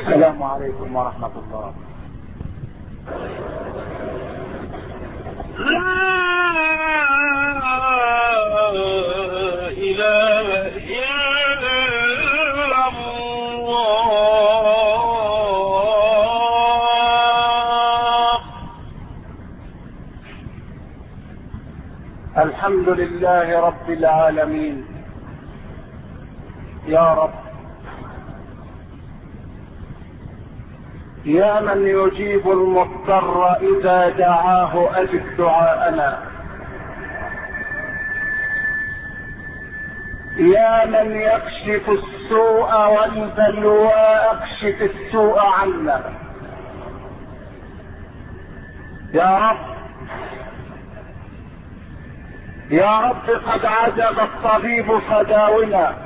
السلام عليكم ورحمة الله. لا إله إلا الله. الحمد لله رب العالمين. يا رب، يا من يجيب المضطر إذا دعاه أجب دعاءنا، يا من يكشف السوء والبلوى اكشف السوء عنا. يا رب، يا رب قد عجب الطبيب فداونا،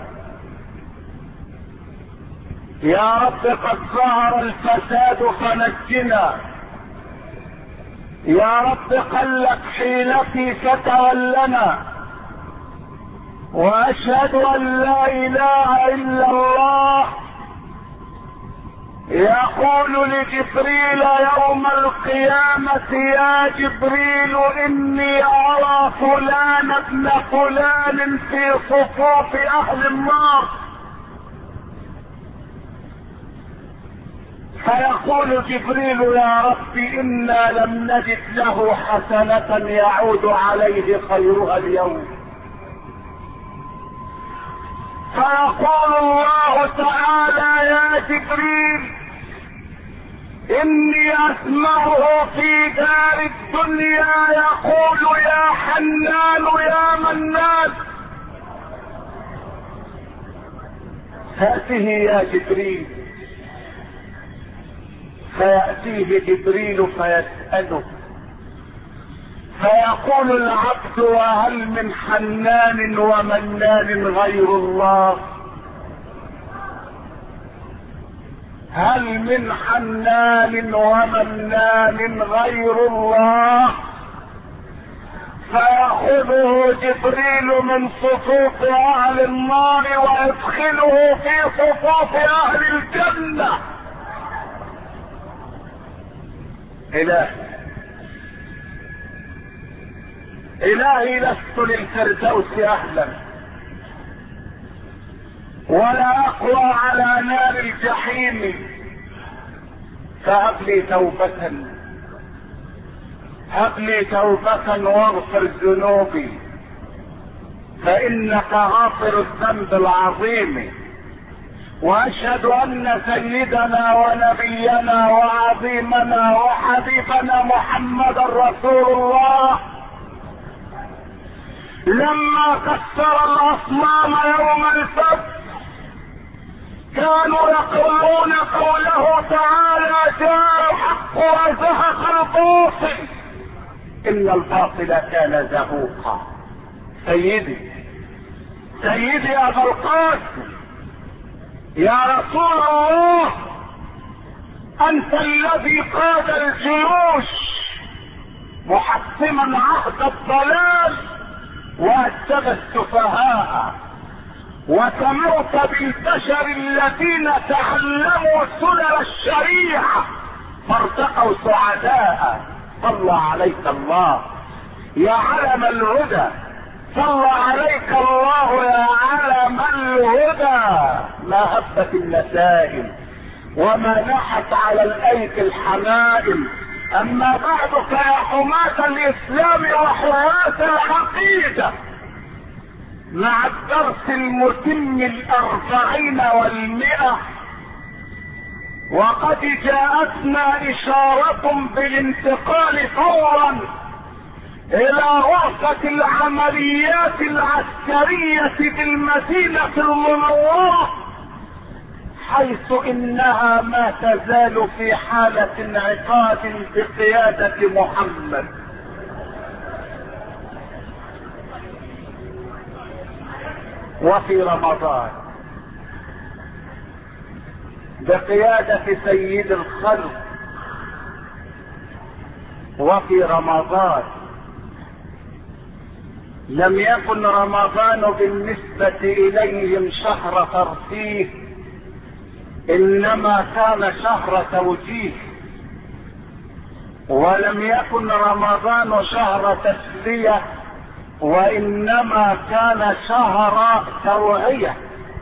يا رب قد ظهر الفساد فنجنا، يا رب قلت حيلتي فتولنا، واشهد ان لا اله الا الله. يقول لجبريل يوم القيامة: يا جبريل اني ارى فلان ابن فلان في صفوف اهل النار. فيقول جبريل: يا رب انا لم نجد له حسنة يعود عليه خيرها اليوم. فيقول الله تعالى: يا جبريل اني اسمعه في دار الدنيا يقول: يا حنان يا منان. هاته يا جبريل. فيأتيه جبريل فيسأله، فيقول العبد: وهل من حنان ومنان غير الله؟ هل من حنان ومنان غير الله؟ فيأخذه جبريل من صفوف اهل النار ويدخله في صفوف اهل الجنة. إلهي لست للفردوس أهلا، ولا أقوى على نار الجحيم، فهب لي توبة، هب لي توبة واغفر ذنوبي، فإنك غافر الذنب العظيم. وأشهد أن سيدنا ونبينا وعظيمنا وحبيبنا محمد رسول الله لما كسر الاصنام يوم الفتح كانوا يقولون قوله تعالى: جاء الحق وزهق الباطل ان الباطل كان زهوقا. سيدي ابا القاسم، يا رسول الله، انت الذي قاد الجيوش محسما عهد الضلال وأدب السفهاء، وسموت بالبشر الذين تعلموا سنن الشريعة فارتقوا سعداء. صلى عليك الله يا علم الهدى، صلى عليك الله يا علم الهدى. ما هبت النسائم وما نحت على الايدي الحمائم. اما بعد فيا حماة الاسلام وحراس العقيدة، مع الدرس المتم 40 و100، وقد جاءتنا اشارة بالانتقال فورا الى غرفة العمليات العسكرية بالمدينة المنورة، حيث انها ما تزال في حالة انعقاد بقيادة محمد. وفي رمضان بقيادة سيد الخلق. وفي رمضان لم يكن رمضان بالنسبة اليهم شهر ترفيه، انما كان شهر توجيه، ولم يكن رمضان شهر تسلية، وانما كان شهر توعية.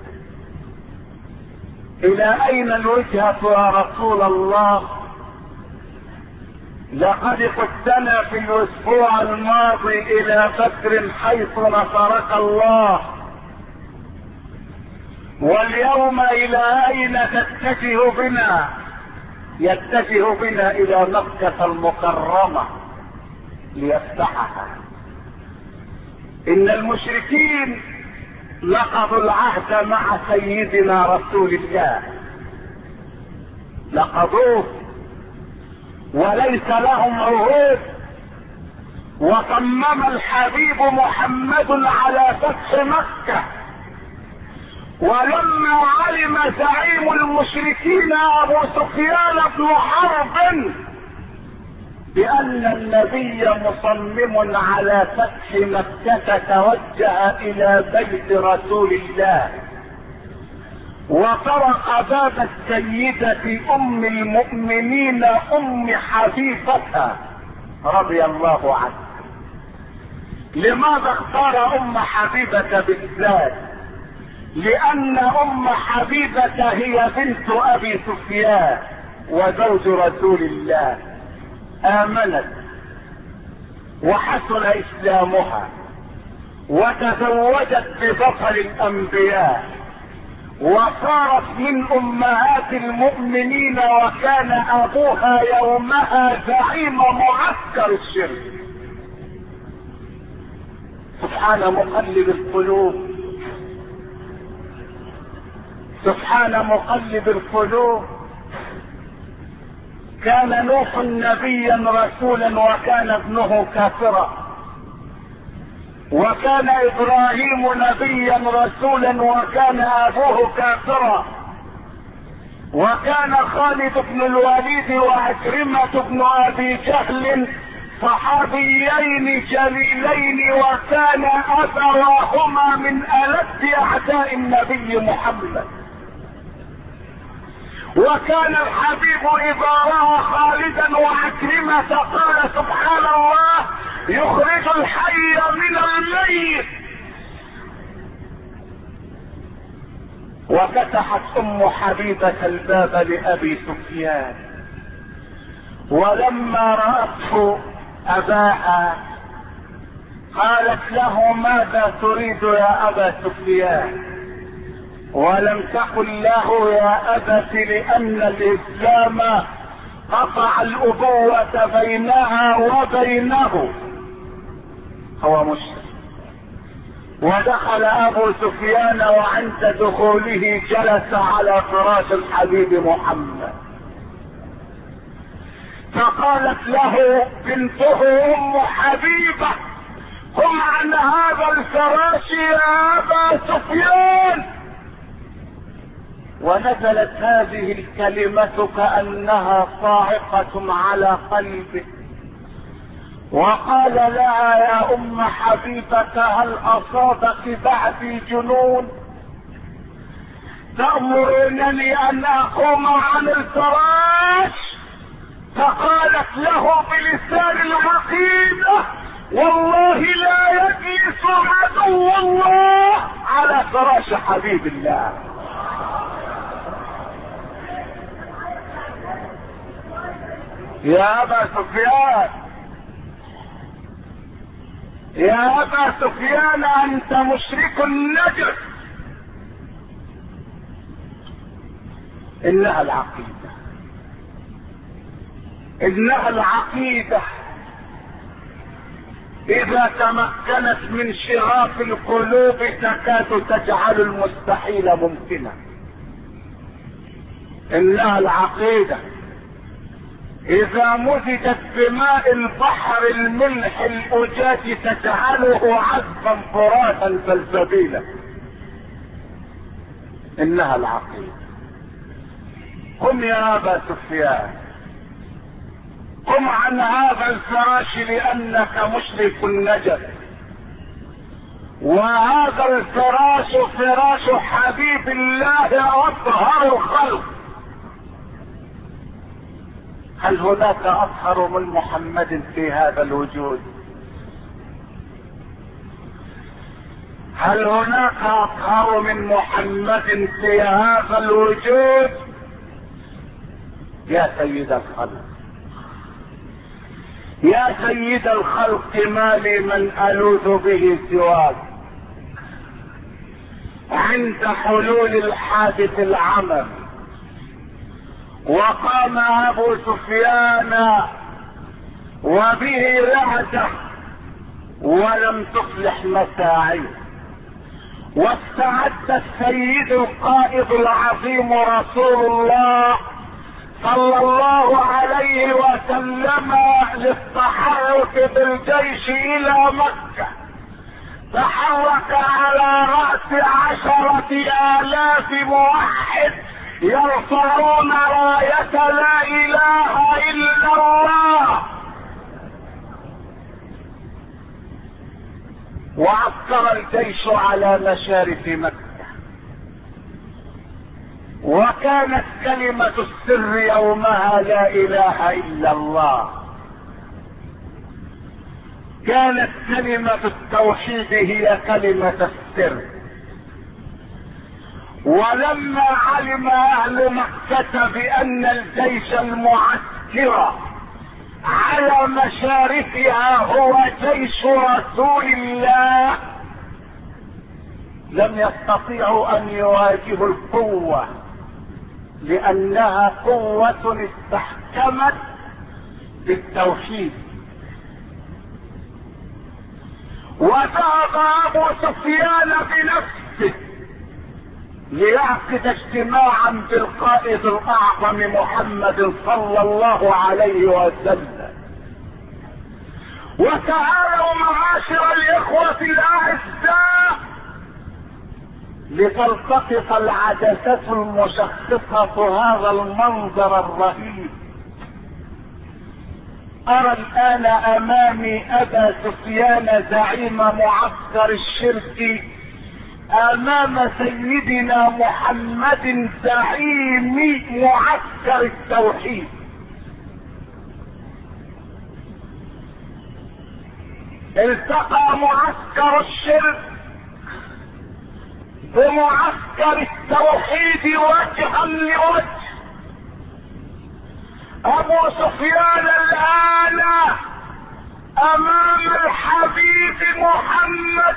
الى اين الوجهة يا رسول الله؟ لقد قدنا في الاسبوع الماضي الى بدر حيث نصرك الله، واليوم الى اين تتجه بنا؟ يتجه بنا الى مكة المكرمة ليفتحها. ان المشركين نقضوا العهد مع سيدنا رسول الله، نقضوه وليس لهم عهود، وصمم الحبيب محمد على فتح مكة. ولما علم زعيم المشركين ابو سفيان بن حرب بان النبي مصمم على فتح مكة توجه الى بيت رسول الله، وطرق باب السيدة ام المؤمنين ام حبيبة رضي الله عنها. لماذا اختار ام حبيبة بالذات؟ لان ام حبيبة هي بنت ابي سفيان وزوج رسول الله، امنت وحسن اسلامها وتزوجت ببطل الانبياء، وصارت من امهات المؤمنين، وكان ابوها يومها زعيم معسكر الشرك. سبحان مقلب القلوب، سبحان مقلب القلوب. كان نوح نبيا رسولا وكان ابنه كافرا، وكان ابراهيم نبيا رسولا وكان ابوه كافرا، وكان خالد بن الوليد وعكرمة بن ابي جهل صحابيين جليلين، وكان ابواهما من ألد اعداء النبي محمد. وكان الحبيب اذا راى خالدا وعكرمة قال سبحان الله يخرج الحي من الميت. وفتحت ام حبيبة الباب لابي سفيان، ولما رأته اباها قالت له ماذا تريد يا ابا سفيان؟ ولم تقل له يا ابت لان الاسلام قطع الابوة بينها وبينه، هو مشرك. ودخل ابو سفيان وعند دخوله جلس على فراش الحبيب محمد، فقالت له بنته ام حبيبة قم عن هذا الفراش يا ابا سفيان. ونزلت هذه الكلمة كأنها صاعقة على قلبه، وقال لها يا ام حبيبة هل اصابك بعدي جنون؟ تأمرنني ان اقوم عن الفراش؟ فقالت له بلسان العقيدة والله لا يجلس عدو الله على فراش حبيب الله. يا ابا سفيان، يا ابا سفيان انت مشرك نجس. انها العقيدة، انها العقيدة اذا تمكنت من شغاف القلوب تكاد تجعل المستحيل ممكنا. انها العقيدة اذا مزجت بماء البحر الملح الاجاج تجعله عذبا فراتا سلسبيلا. انها العقيدة. قم يا ابا سفيان، قم عن هذا الفراش لانك مشرك نجس، وهذا الفراش فراش حبيب الله اطهر الخلق. هل هناك اطهر من محمد في هذا الوجود؟ هل هناك اطهر من محمد في هذا الوجود؟ يا سيد الخلق، يا سيد الخلق، ما لي من ألوذ به سواك. عند حلول الحادث العمم وقام أبو سفيان وبه رعدة ولم تصلح مساعيه، واستعد السيد القائد العظيم رسول الله صلى الله عليه وسلم للتحرك بالجيش الى مكة. تحرك على رأس 10,000 موحد يرفعون راية لا اله الا الله. وعسكر الجيش على مشارف مكة، وكانت كلمة السر يومها لا اله الا الله. كانت كلمة التوحيد هي كلمة السر. ولما علم اهل مكة بان الجيش المعسكر على مشارفها هو جيش رسول الله، لم يستطيعوا ان يواجهوا القوة، لانها قوة استحكمت بالتوحيد. وذهب ابو سفيان بنفسه ليعقد اجتماعا بالقائد الاعظم محمد صلى الله عليه وسلم. وتعالوا معاشر الاخوة الاعزاء لتلتقط العدسة المشخصة هذا المنظر الرهيب. ارى الان امامي ابا سفيان زعيم معسكر الشرك امام سيدنا محمد زعيم معسكر التوحيد. التقى معسكر الشرك بمعسكر التوحيد وجها لوجه. ابو سفيان الان امام الحبيب محمد.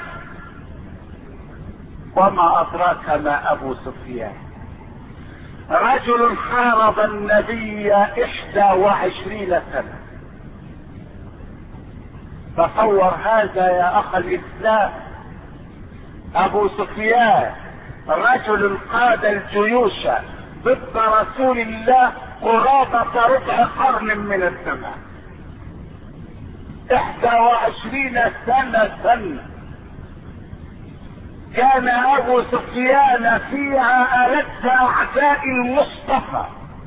وما ادراك ما ابو سفيان؟ رجل حارب النبي 21 سنة. تصور هذا يا اخ الاسلام. ابو سفيان رجل قاد الجيوش ضد رسول الله قرابة ربع قرن من الزمان. 21 سنة كان ابو سفيان فيها ألد اعداء المصطفى.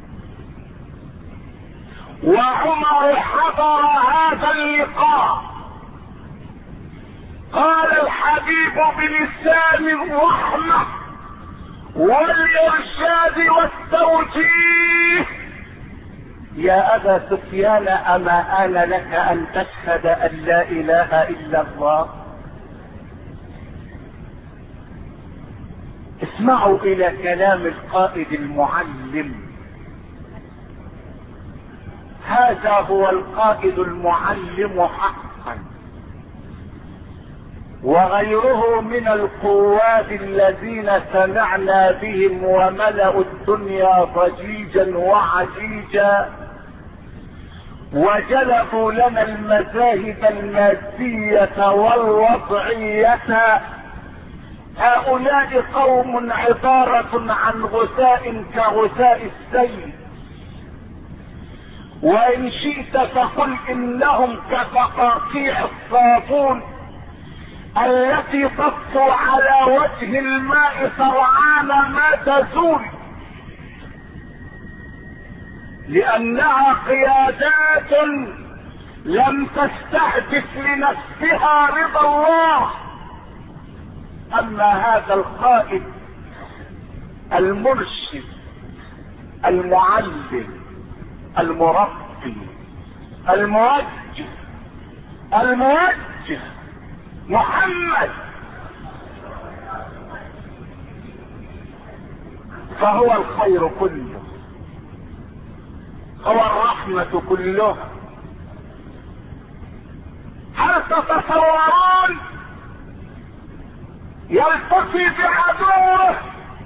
وعمر حضر هذا اللقاء. قال الحبيب بلسان الرحمة والارشاد والتوجيه: يا ابا سفيان اما آن لك ان تشهد ان لا اله الا الله؟ اسمعوا الى كلام القائد المعلم. هذا هو القائد المعلم حقا، وغيره من القواد الذين سمعنا بهم وملأوا الدنيا ضجيجا وعجيجا وجلبوا لنا المذاهب المادية والوضعية. هؤلاء قوم عبارة عن غثاء كغثاء السيل، وإن شئت فقل إنهم كفقاقيع الصابون التي تطفو على وجه الماء سرعان ما تزول، لأنها قيادات لم تستهدف لنفسها رضا الله. أما هذا القائد المرشد المعلم المربي المعطي الموجه محمد، فهو الخير كله، هو الرحمة كلها. هل تتصورون يلتقي بعدوه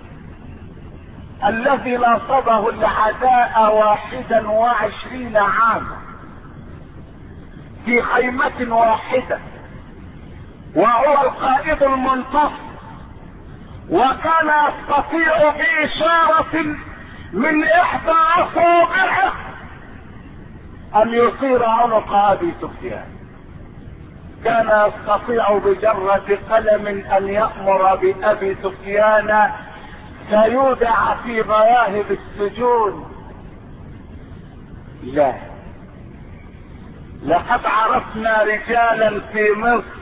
الذي ناصبه العداء 21 عاما في خيمة واحدة، وهو القائد المنتصر، وكان يستطيع بإشارة من إحدى أصابعه أن يصير عنق أبي سفيان، كان يستطيع بجرة قلم أن يأمر بأبي سفيان فيودع في غياهب السجون. لا، لقد عرفنا رجالا في مصر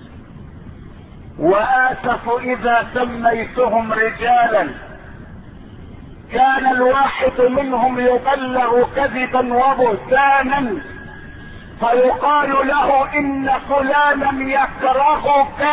وآسف إذا سميتهم رجالا، كان الواحد منهم يبلغ كذبا وبهتانا فيقال له إن فلانا يكرهك،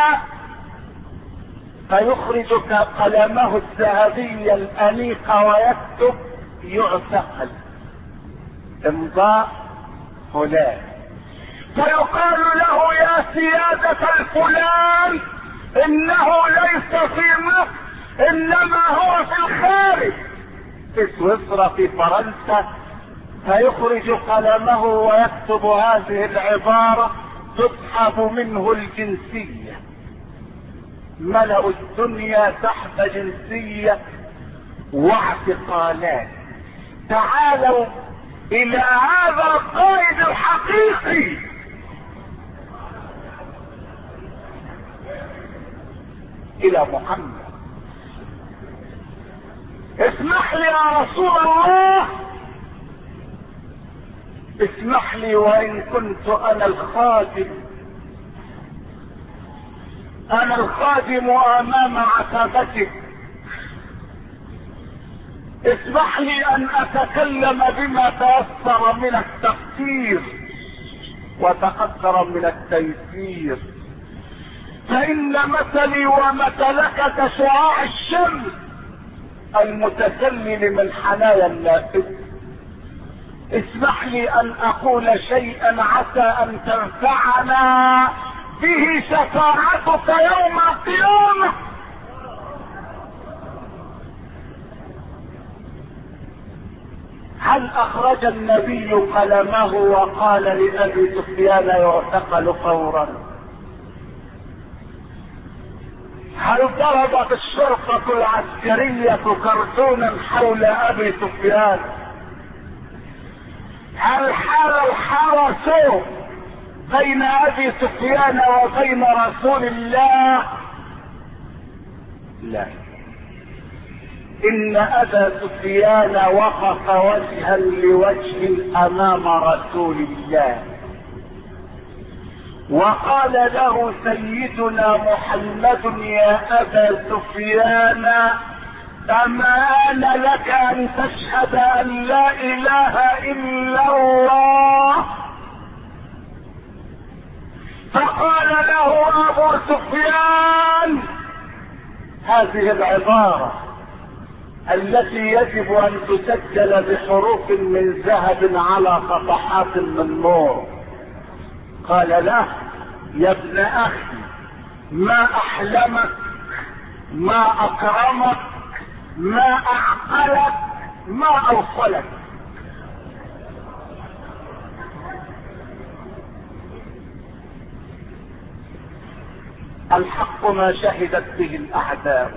فيخرج قلمه الذهبي الأنيق ويكتب يعتقل امضاء فلان، فيقال له يا سيادة الفلان انه ليس في مصر انما هو في الخارج، في سويسرا، في فرنسا، فيخرج قلمه ويكتب هذه العبارة تسحب منه الجنسية. ملأوا الدنيا تحت جنسية واعتقالات. تعالوا الى هذا القائد الحقيقي، الى محمد. اسمح لي يا رسول الله، اسمح لي وان كنت انا الخادم امام عتبتك، اسمح لي ان اتكلم بما تيسر من التفسير وتقدر من التيسير، فان مثلي ومثلك كشعاع الشمس المتسلل من حنايا النافذ. اسمح لي ان اقول شيئا عسى ان تنفعنا به شفاعتك يوم القيامة. هل اخرج النبي قلمه وقال لأبي سفيان يعتقل فورا؟ هل ضربت الشرطة العسكرية كرتونا حول أبي سفيان؟ هل حال الحرس بين أبي سفيان وبين رسول الله؟ لا، إن أبا سفيان وقف وجها لوجه أمام رسول الله وقال له سيدنا محمد يا أبا سفيان أما آن لك أن تشهد أن لا إله إلا الله؟ فقال له أبو سفيان هذه العبارة التي يجب أن تسجل بحروف من ذهب على صفحات من نور. قال له يا ابن أخي ما أحلمك، ما أكرمك، ما أعقلك، ما أوصلك. الحق ما شهدت به الأعداء.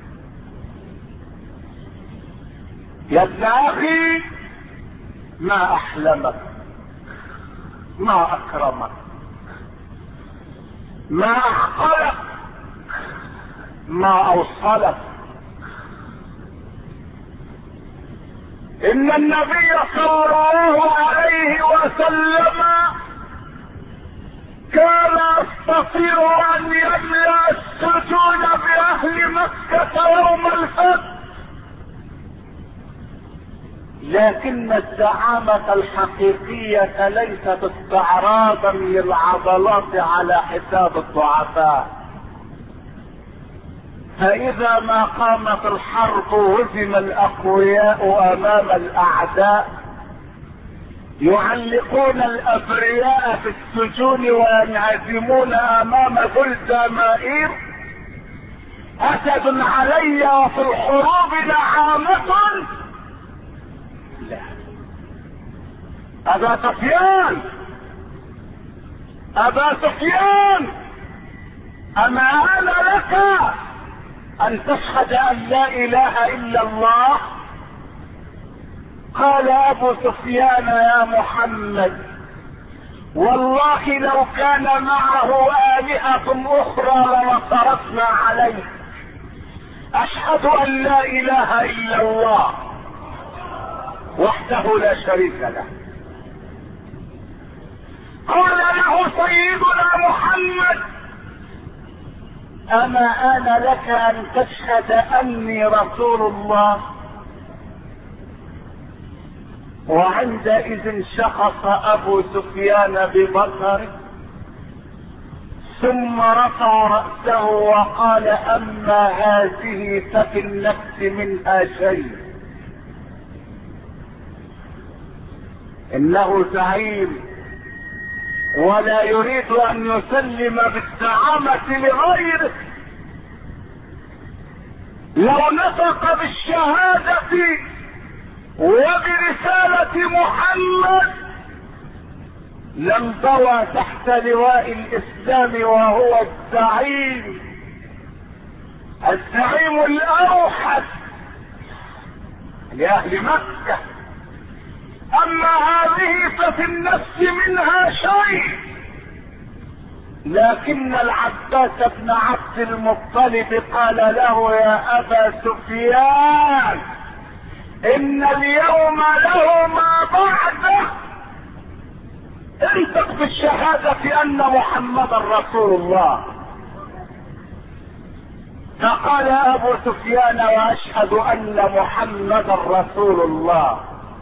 يا ابن أخي ما أحلمك، ما أكرمك، ما أعقلك، ما أوصلك. إن النبي صلى الله عليه وسلم كان يستطيع أن يملأ السجون بأهل مكة يوم الفتح، لكن الزعامة الحقيقية ليست استعراضا للعضلات على حساب الضعفاء. فإذا ما قامت الحرب وهزم الأقوياء أمام الأعداء يعلقون الأبرياء في السجون وينعزمون أمام جلدامائر. أسد علي وفي الحروب نعامة. لا، أبا سفيان أبا سفيان، أما أنا لك أن تشهد أن لا إله إلا الله؟ قال أبو سفيان: يا محمد، والله لو كان معه آلهة أخرى لنصرتنا عليه. أشهد أن لا إله إلا الله وحده لا شريك له. قال له سيدنا محمد: أما آن لك أن تشهد أني رسول الله؟ وعندئذ شخص أبو سفيان ببصره ثم رفع رأسه وقال: أما هذه ففي النفس منها شيء. إنه زعيم ولا يريد أن يسلم بالزعامة لغيره. لو نطق بالشهادة وبرسالة محمد لانضوى تحت لواء الإسلام وهو الزعيم الأوحد لأهل مكة. أما هذه ففي النفس منها شيء. لكن العباس بن عبد المطلب قال له: يا أبا سفيان، إن اليوم له ما بعده، انطق بالشهادة أن محمدا رسول الله. فقال أبو سفيان: وأشهد أن محمدا رسول الله.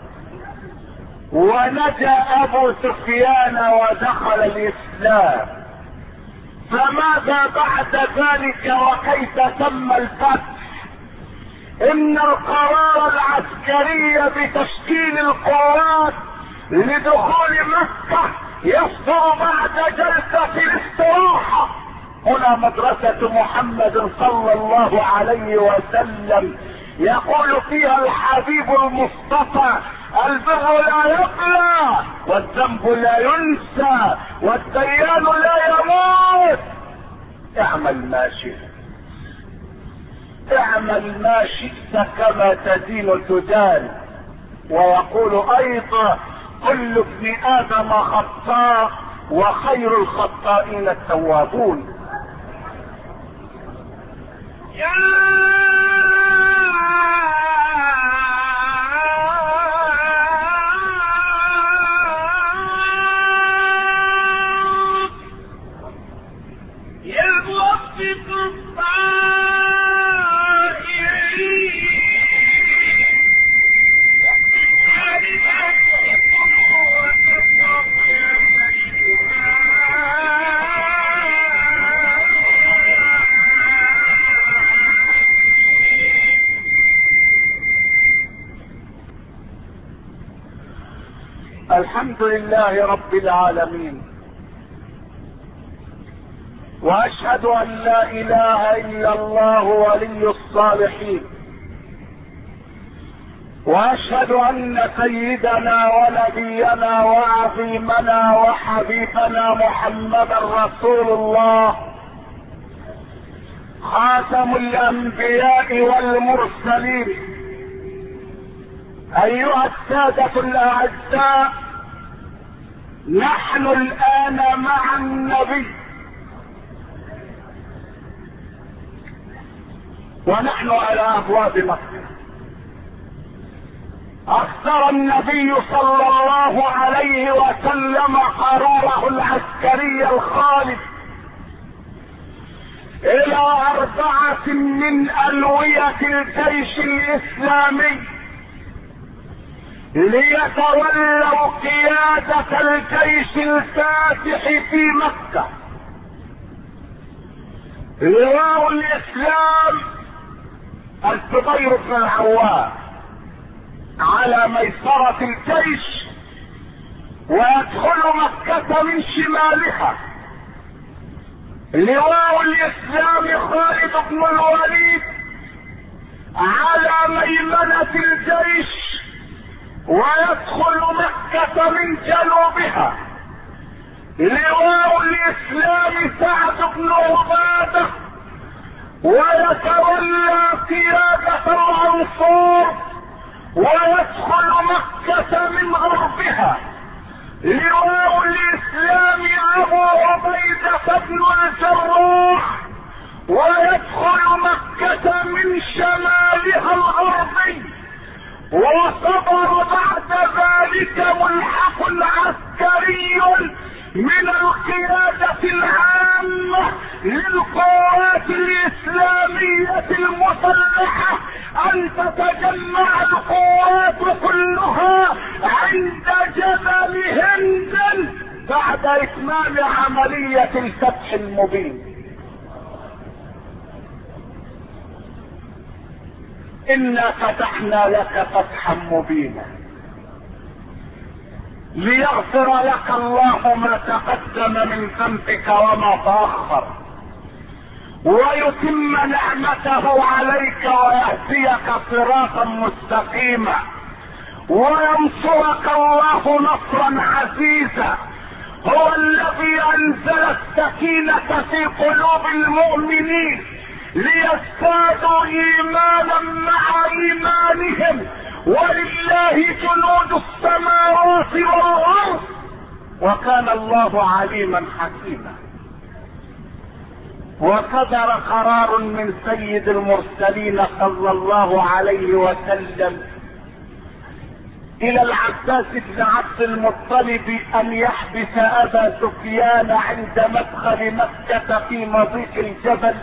ونجا أبو سفيان ودخل الإسلام. فماذا بعد ذلك وكيف تم الفتح؟ إن القرار العسكري بتشكيل القوات لدخول مكة يصدر بعد جلسة الاستراحة. هنا مدرسة محمد صلى الله عليه وسلم يقول فيها الحبيب المصطفى: البر لا يبلى والذنب لا ينسى والديان لا يموت. اعمل ما شئت، اعمل ما شئت كما تدين تدان. ويقول ايضا: كل ابن ادم خطاء وخير الخطائين التوابون. الحمد لله رب العالمين، واشهد ان لا اله الا الله ولي الصالحين، واشهد ان سيدنا ونبينا وعظيمنا وحبيبنا محمدا رسول الله، خاتم الانبياء والمرسلين. ايها السادة الاعزاء، نحن الان مع النبي، ونحن على ابواب مكة. اصدر النبي صلى الله عليه وسلم قراره العسكري الخالد الى 4 من الوية الجيش الاسلامي ليتولوا قيادة الجيش الفاتح في مكة. لواء الاسلام الزبير بن العوام على ميسرة الجيش، ويدخل مكة من شمالها. لواء الاسلام خالد بن الوليد على ميمنة الجيش، ويدخل مكة من جنوبها. لواء الاسلام سعد بن عبادة ويتولى قيادة الانصار ويدخل مكة من غربها. لواء الاسلام ابو عبيدة بن الجراح ويدخل مكة من شمالها الغربي. وصدر بعد ذلك ملحق عسكري من القيادة العامة للقوات الإسلامية المسلحة أن تتجمع القوات كلها عند جبل هند بعد إتمام عملية الفتح المبين. إنا فتحنا لك فتحا مبينا ليغفر لك الله ما تقدم من ذنبك وما تأخر، ويتم نعمته عليك ويهديك صراطا مستقيما، وينصرك الله نصرا عزيزا. هو الذي انزل السكينة في قلوب المؤمنين ليزدادوا ايمانا مع ايمانهم، ولله جنود السماوات والارض، وكان الله عليما حكيما. وصدر قرار من سيد المرسلين صلى الله عليه وسلم الى العباس بن عبد المطلب ان يحبس ابا سفيان عند مدخل مكة في مضيق الجبل.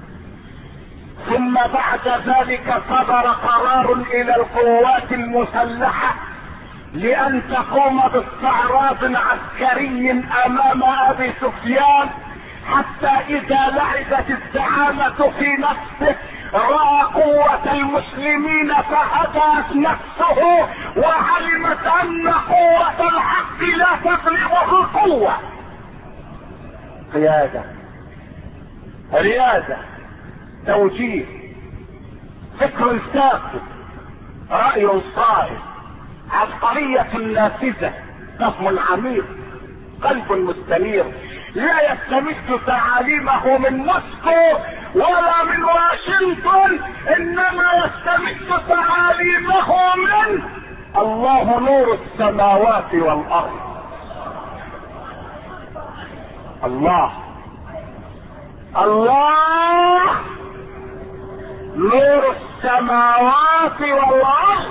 ثم بعد ذلك صدر قرار الى القوات المسلحة لان تقوم باستعراض عسكري امام ابي سفيان، حتى اذا لعبت الزعامة في نفسه رأى قوة المسلمين فهدأت نفسه وعلمت ان قوة الحق لا تغلبه القوة. قيادة، ريادة، توجيه، فكر ساخن، رأي صائب، عبقرية نافذة، فهم عميق، قلب مستنير، لا يستمد تعاليمه من موسكو ولا من واشنطن، انما يستمد تعاليمه من الله نور السماوات والارض. الله نور السماوات والارض.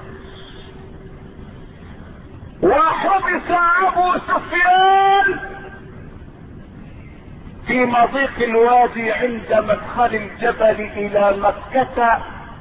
وحبس ابو سفيان في مضيق الوادي عند مدخل الجبل الى مكة،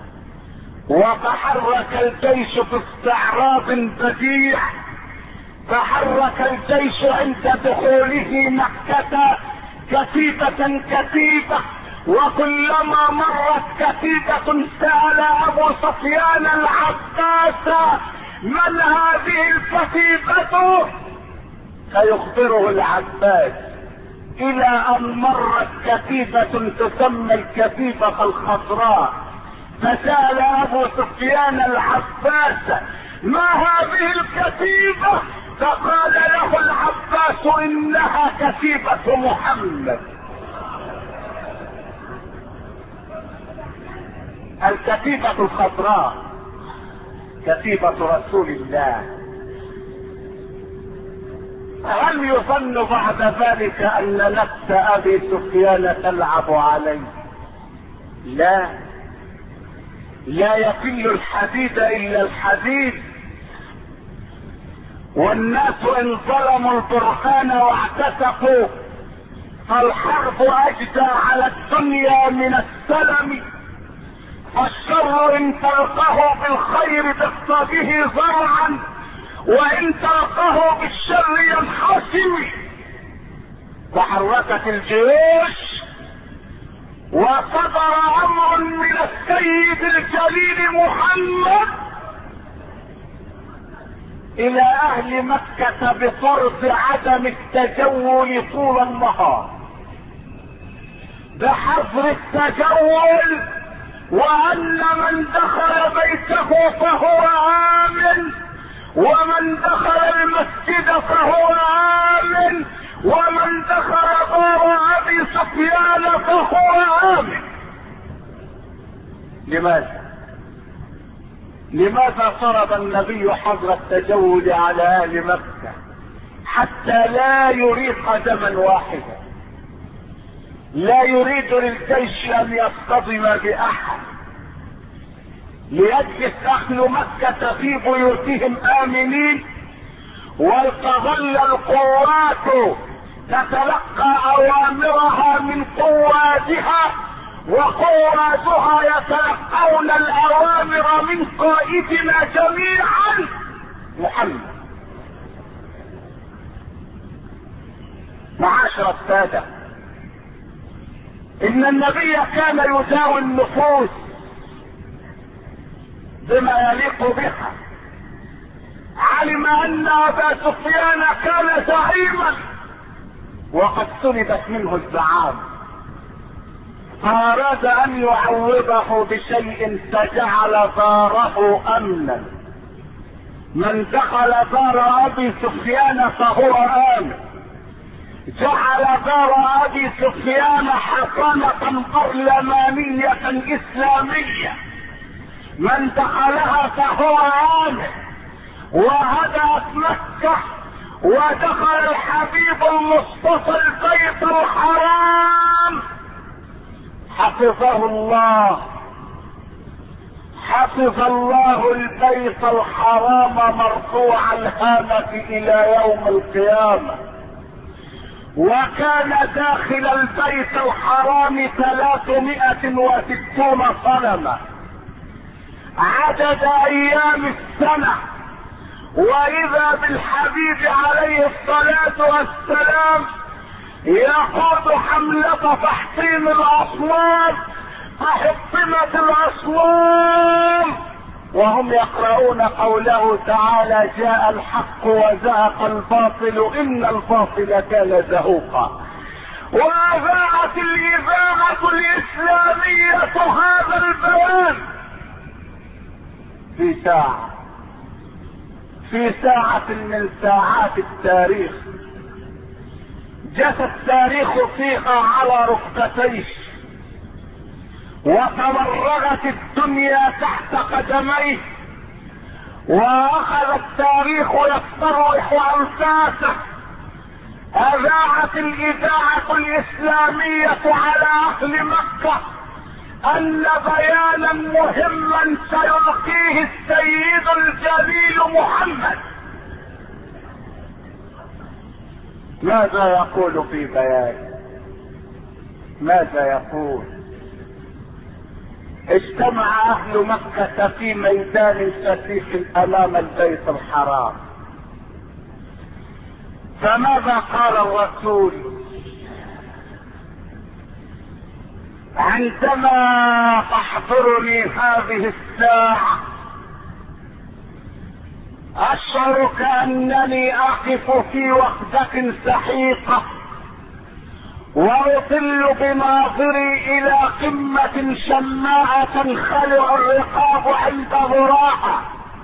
وتحرك الجيش باستعراض بديع. تحرك الجيش عند دخوله مكة كتيبة كتيبة، وكلما مرت كتيبة سأل ابو سفيان العباس من هذه الكتيبة، فيخبره العباس، الى ان مرت كتيبة تسمى الكتيبة الخضراء، فسأل ابو سفيان العباس ما هذه الكتيبة، فقال له العباس انها كتيبة محمد. الكتيبة الخضراء كتيبة رسول الله. هل يظن بعد ذلك ان نفس ابي سفيان تلعب عليه؟ لا يقل الحديد الا الحديد. والناس ان ظلموا البرهان واعتسفوا فالحرب اجدى على الدنيا من السلم. الشر ان تلقه بالخير تصطبه زرعا، وان تلقه بالشر ينحسم. تحركت الجيوش وصدر امر من السيد الجليل محمد الى اهل مكة بفرض عدم التجول طول النهار، بحظر التجول، وان من دخل بيته فهو امن، ومن دخل المسجد فهو امن، ومن دخل دار ابي سفيان فهو امن. لماذا فرض النبي حظر التجول على اهل مكة؟ حتى لا يريق دما واحدا، لا يريد للجيش ان يصطدم باحد، ليجلس اهل مكة في بيوتهم امنين، ولتظل القوات تتلقى اوامرها من قوادها، وقوادها يتلقون الاوامر من قائدنا جميعا محمد. معاشر السادة، ان النبي كان يداوي النفوس بما يليق بها. علم ان ابا سفيان كان زعيما وقد سلبت منه الزعامة، فاراد ان يعوضه بشيء فجعل داره امنا. من دخل دار ابي سفيان فهو امن، جعل دار ابي سفيان حصانة برلمانية اسلامية، من دخلها فهو امن. وهدأت مكة ودخل الحبيب المصطفى البيت الحرام، حفظه الله، حفظ الله البيت الحرام مرفوع الهامة الى يوم القيامة. وكان داخل البيت الحرام 360 صنما عدد ايام السنة. واذا بالحبيب عليه الصلاة والسلام يقود حملة تحطيم الاصنام، فحطمت الاصنام وهم يقرؤون قوله تعالى: جاء الحق وزهق الباطل ان الباطل كان زهوقا. واذاعت الاذاعة الاسلامية هذا البيان في ساعة من ساعات التاريخ، جثى التاريخ فيها على ركبتيه، وتمرغت الدنيا تحت قدميه، واخذ التاريخ يستروح انفاسه. اذاعت الاذاعة الاسلامية على اهل مكة ان بيانا مهما سيلقيه السيد الجليل محمد. ماذا يقول في بيان؟ ماذا يقول؟ اجتمع اهل مكة في ميدان فتيح امام البيت الحرام، فماذا قال الرسول عندما تحضرني هذه الساعة؟ اشعر كأنني اقف في وحدة سحيقة، واطل بناظري الى قمة شماء تنخلع الرقاب عند ذراعها.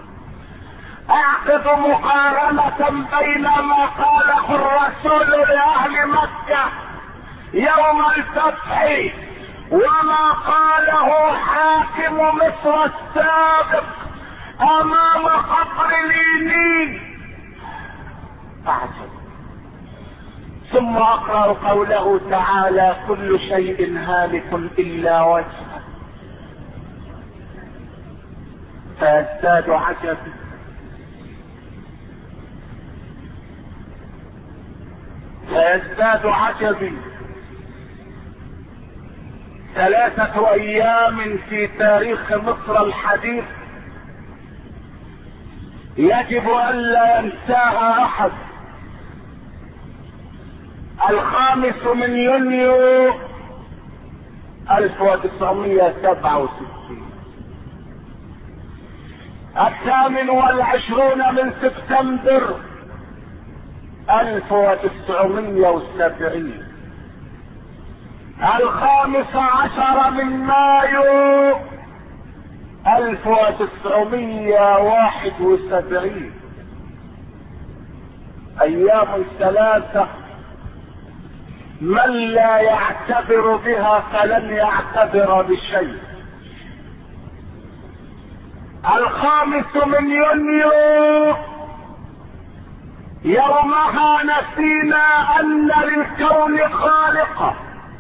اعقد مقارنة بين ما قاله الرسول لاهل مكة يوم الفتح وما قاله حاكم مصر السابق امام قبر لينين. اعجب. ثم اقرأ قوله تعالى: كل شيء هالك الا وجهه. فيزداد عجبي، 3 ايام في تاريخ مصر الحديث يجب الا ينساها احد. 5 يونيو 1967، 28 سبتمبر 1970، 15 مايو 1971. ايام 3 من لا يعتبر بها فلن يعتبر بشيء. 5 يونيو يومها نسينا ان للكون خالقا،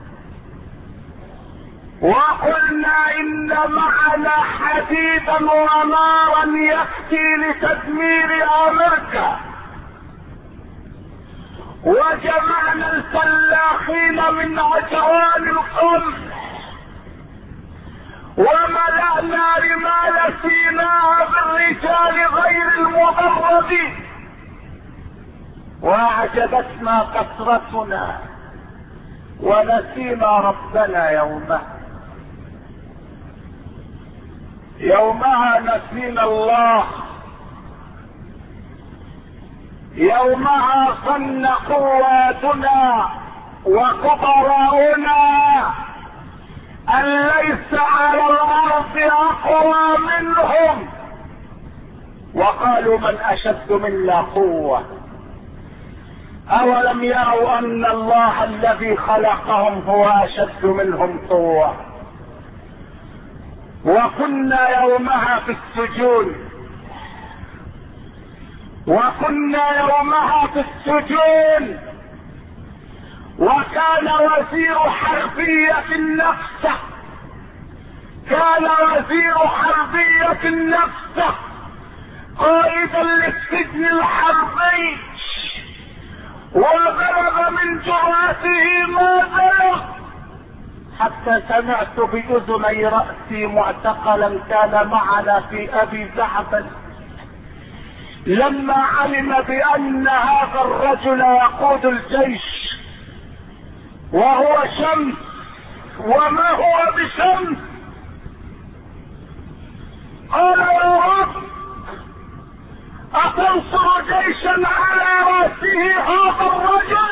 وقلنا ان معنا حديدا ونارا يكفي لتدمير امريكا، وجمعنا الفلاحين من عجوان القمح وملأنا رمال سيناء بالرجال غير المضربين، واعجبتنا كثرتنا ونسينا ربنا يومها نسينا الله. يومها ظن قواتنا وكبراؤنا ان ليس على الارض اقوى منهم، وقالوا من اشد منا قوة. اولم يروا ان الله الذي خلقهم هو اشد منهم قوة. وكنا يومها في السجون، وكان وزير حربية النفس قائدا للسجن الحربي، وبلغ من جراته ما بلغ، حتى سمعت بأذني رأسي معتقلا كان معنا في أبي زعبل لما علم بأن هذا الرجل يقود الجيش وهو شمس وما هو بشمس، قال يا رب أتنصر جيشا على رأسه هذا الرجل؟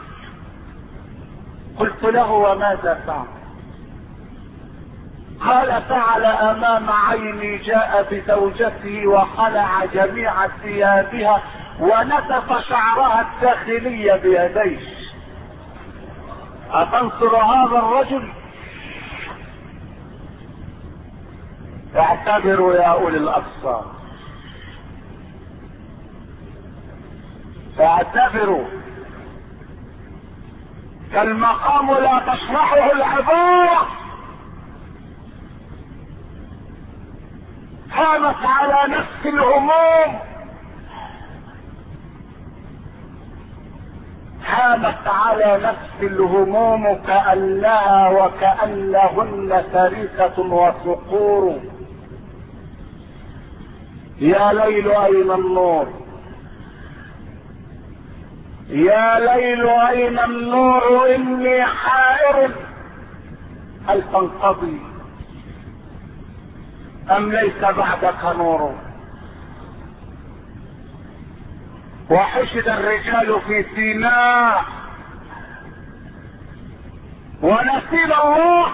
قلت له وماذا فعل؟ قال فعل امام عيني، جاء بزوجته وخلع جميع ثيابها ونتف شعرها الداخلي بيديه. أتنصر هذا الرجل؟ اعتبروا يا اولي الابصار، اعتبروا. فالمقام لا تشرحه العبارة. هانت على نفس الهموم، هانت على نفس الهموم كأنها وكأنهن فريسة وصقور. يا ليل أين النور؟ يا ليل أين النور؟ إني حائر، هل تنقضي أم ليس بعدك نور؟ وحشد الرجال في سيناء ونسيل الله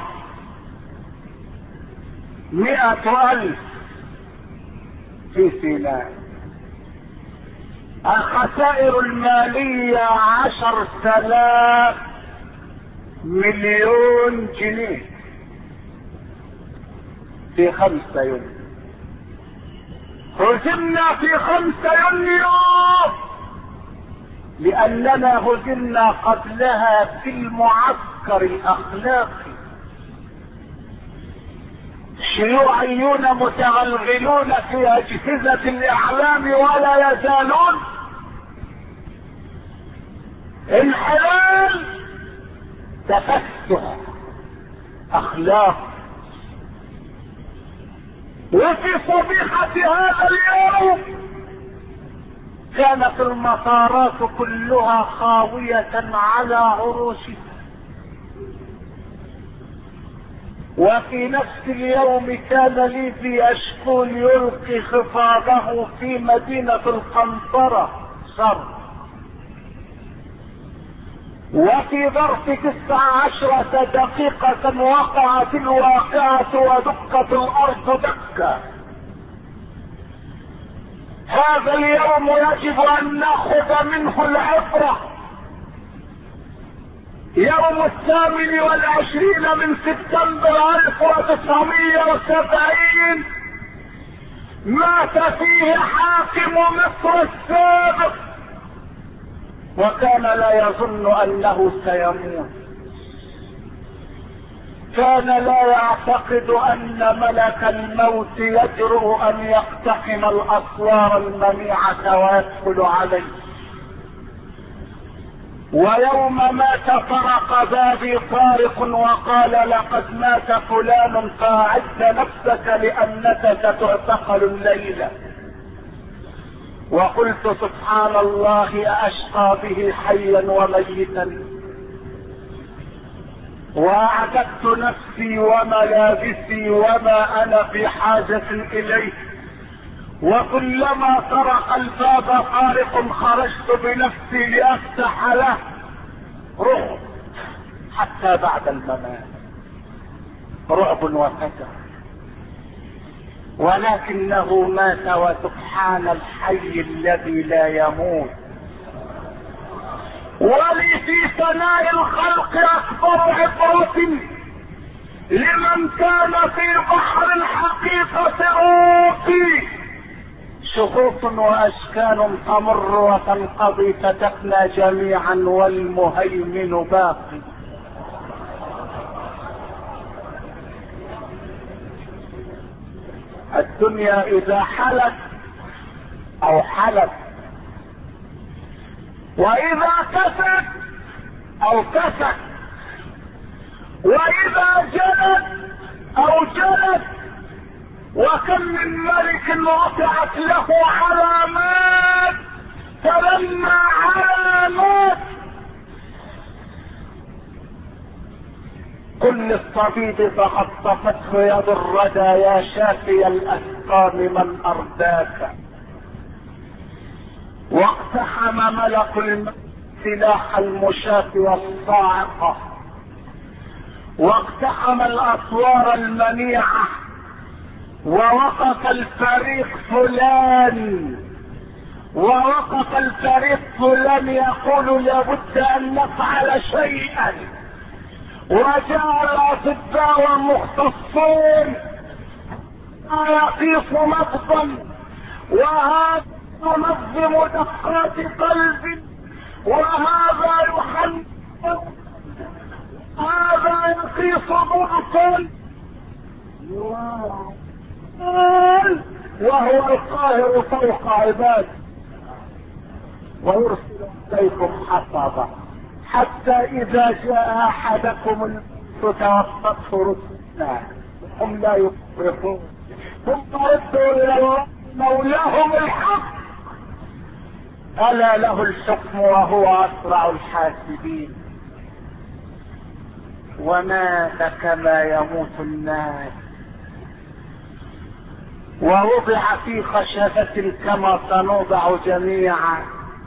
100,000 في سيناء. الخسائر المالية 10,000 مليون جنيه في 5 يونيو. هزمنا في 5 يونيو لأننا هزمنا قبلها في المعسكر الأخلاقي. شيوعيون متغلغلون في أجهزة الإعلام ولا يزالون. انحلال، تفسح، اخلاق. وفي صبيحة هذا اليوم كانت المطارات كلها خاوية على عروشها. وفي نفس اليوم كان ليبي اشكول يلقي خفاضه في مدينة القنطرة شرق. وفي ظرف 19 دقيقة وقعت الواقعة ودقت الارض دكة. هذا اليوم يجب ان ناخذ منه العبرة. يوم 28 من سبتمبر 1970 مات فيه حاكم مصر السابق، وكان لا يظن انه سيموت. كان لا يعتقد ان ملك الموت يجرؤ ان يقتحم الاسوار المنيعة ويدخل عليه. ويوم مات طرق بابي طارق وقال لقد مات فلان فاعد نفسك لانك ستعتقل الليلة. وقلت سبحان الله أشقى به حيا وميتا. واعددت نفسي وملابسي وما انا في حاجة اليه، وكلما طرق الباب طارق خرجت بنفسي لافتح له. رعب حتى بعد الممات، رعب وفتر، ولكنه مات وسبحان الحي الذي لا يموت. ولي في ثناء الخلق اكبر عبرة لمن كان في بحر الحقيقة اوفي. شخوص واشكال تمر وتنقضي فتفنى جميعا والمهيمن باقي. الدنيا اذا حلت او حلت، واذا كست او كست، واذا جلت او جلت. وكم من ملك وقعت له علامات فلما علامات كل الصبيب فخطفته يد الردى يا شافي الاسقام من ارداك. واقتحم ملك الموت سلاح المشاة والصاعقة، واقتحم الاسوار المنيعة، ووقف الفريق فلان، ووقف الفريق فلان يقول لابد ان نفعل شيئا. وجاء الاطباء والمختصون يقيس نبضا، وهذا ينظم دقات قلبي، وهذا يحنك، هذا يقيس ضغطا، وهو القاهر فوق عباده ويرسل اليكم حفظا حتى اذا جاء احدكم توفته رسلنا هم لا يفرقون ثم ردوا الى الله مولاهم الحق الا له الحكم وهو اسرع الحاسبين. ومات كما يموت الناس، ووضع في خشبة كما سنوضع جميعا.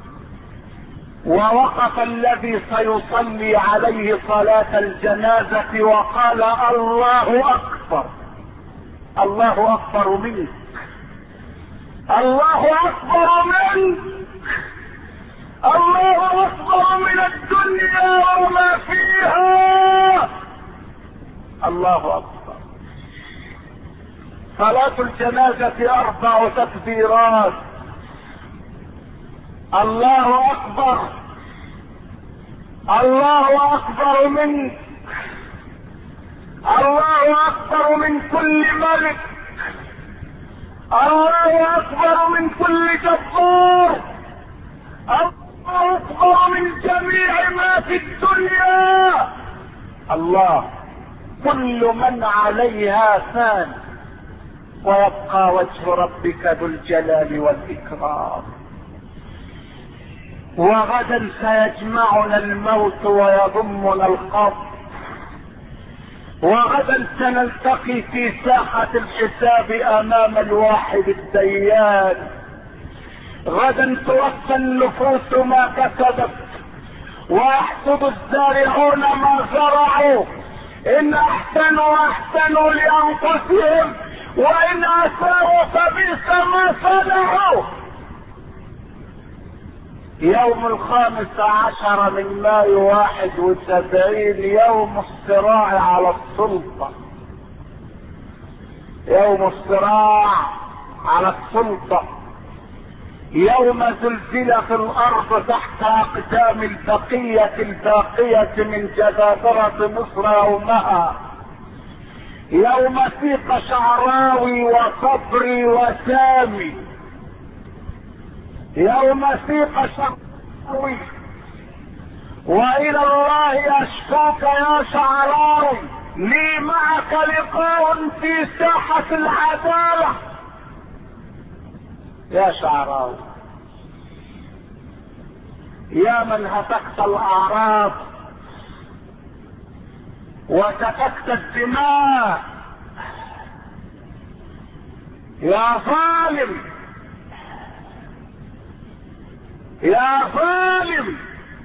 ووقف الذي سيصلي عليه صلاة الجنازة وقال الله اكبر، الله اكبر منك، الله اكبر منك، الله اكبر من الدنيا وما فيها، الله اكبر. صلاة الجنازة 4 تكبيرات، الله اكبر، الله اكبر منك، الله اكبر من كل ملك، الله اكبر من كل جبار، الله اكبر من جميع ما في الدنيا. الله كل من عليها فان ويبقى وجه ربك ذو الجلال والإكرام. وغدا سيجمعنا الموت ويضمنا القبر، وغدا سنلتقي في ساحة الحساب امام الواحد الديان. غدا توفى النفوس ما كسبت ويحصد الزارعون ما زرعوا، ان احسنوا احسنوا لانفسهم وان اساءوا فبئس ما صنعوا. يوم 15 من مايو 71 يوم الصراع على السلطة، يوم الصراع على السلطة، يوم زلزلت الارض تحت اقدام البقية الباقية من جبابرة مصر يومها، يوم سيق شعراوي وصبري وسامي، يوم سيق شعراوي. والى الله اشكوك يا شعراوي، لي معك لقاء في ساحة العدالة يا شعراوي، يا من هتكت الاعراض وسفكت الدماء، يا ظالم يا ظالم،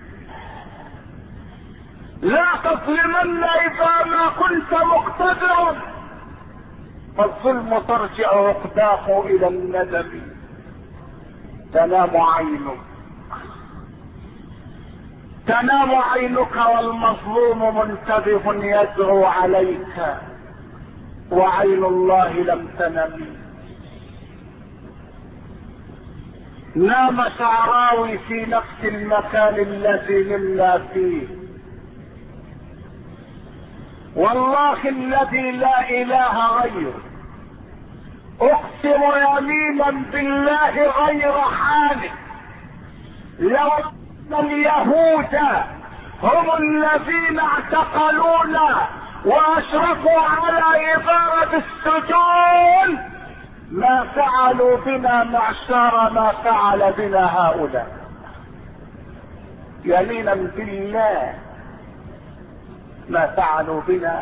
لا تظلمن اذا ما كنت مقتدرا، فالظلم ترجع عقباه الى الندم. تنام عينك تنام عينك والمظلوم منتبه يدعو عليك، وعين الله لم تنم. نام شعراوي في نفس المكان الذي نمنا فيه، والله الذي لا اله غيره اقسم يمينا بالله غير حالف، لو ان اليهود هم الذين اعتقلونا واشرفوا على ادارة السجون ما فعلوا بنا معشار ما فعل بنا هؤلاء. يمينا بالله ما فعلوا بنا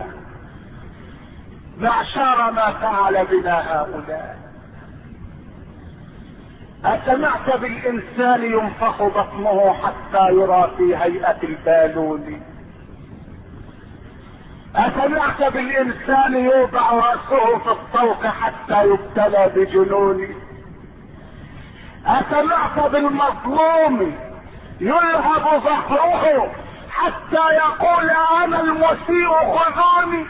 معشار ما فعل بنا هؤلاء. أسمعت بالإنسان ينفخ بطنه حتى يرى في هيئة البالون؟ أسمعت بالإنسان يوضع رأسه في الطوق حتى يبتلى بجنون؟ أسمعت بالمظلوم يلهب ظهره حتى يقول أنا المسيء خذوني؟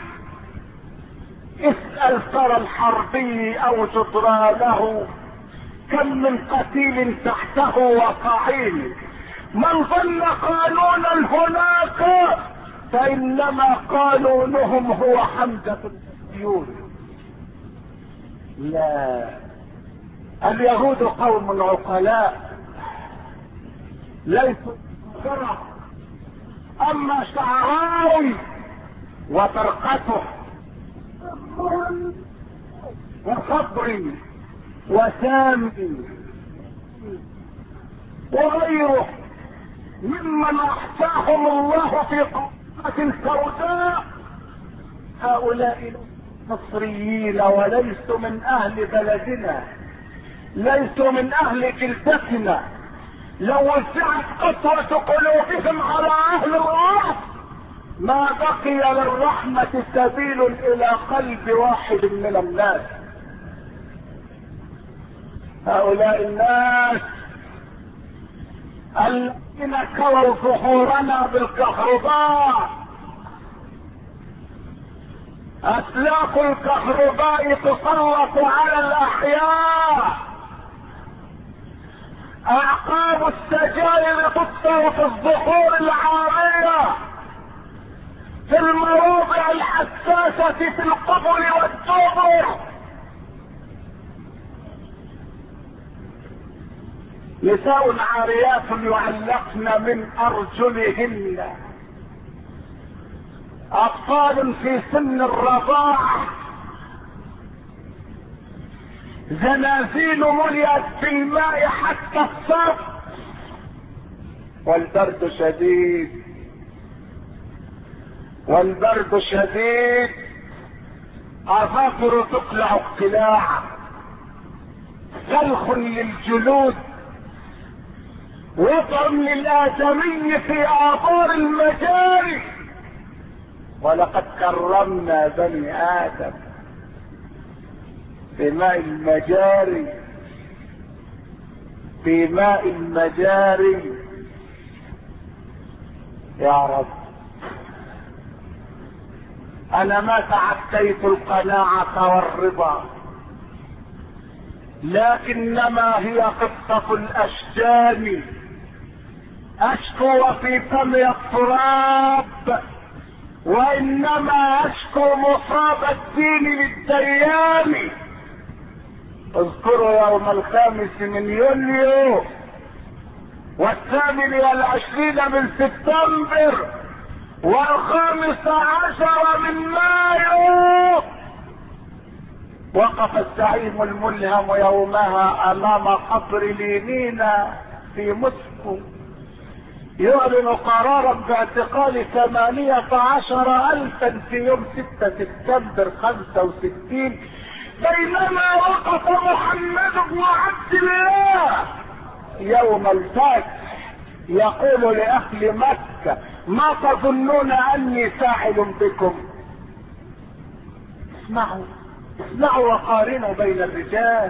اسأل ترى الحربي أو جدرانه كم من قتيل تحته وقعيل، من ظن قانونا هناك فإنما قانونهم هو حمزة الديون. لا، اليهود قوم عقلاء ليسوا فرق. أما شعراوي وفرقته وصبري وسامي وغيره ممن احصاهم الله في قوة سوداء، هؤلاء مصريين وليسوا من اهل بلدنا، ليسوا من اهل جلدتنا. لو وسعت قسوة قلوبهم على اهل الارض ما بقي للرحمة سبيل الى قلب واحد من الناس. هؤلاء الناس الذين كووا ظهورنا بالكهرباء، اسلاك الكهرباء تسلط على الاحياء، اعقاب السجائر تطفئ في الظهور العارية، في المواضع الحساسة في القبل والدبر. نساء عاريات يعلقن من ارجلهن اطفال في سن الرضاعة، زنازين مليت بالماء حتى الصف، والبرد شديد، والبرد شديد، اظافر تقلع اقتلاع، سلخ للجلود، وضع للآدمي في آثار المجاري. ولقد كرمنا بني آدم في ماء المجاري، في ماء المجاري. يا رب، انا ما تعديت القناعة والرضا، لكنما هي قصة الاشجان، اشكو وفي فمي التراب، وانما اشكو مصاب الدين للديان. اذكروا يوم 5 من يوليو و28 من سبتمبر و15 من مايو، وقف الزعيم الملهم يومها امام قبر لينينا في موسكو يعلن قرارا باعتقال 18,000 في يوم 6 سبتمبر 65، بينما وقف محمد بن عبد الله يوم الفتح يقول لأهل مكة: ما تظنون أني فاعل بكم؟ اسمعوا اسمعوا وقارنوا بين الرجال،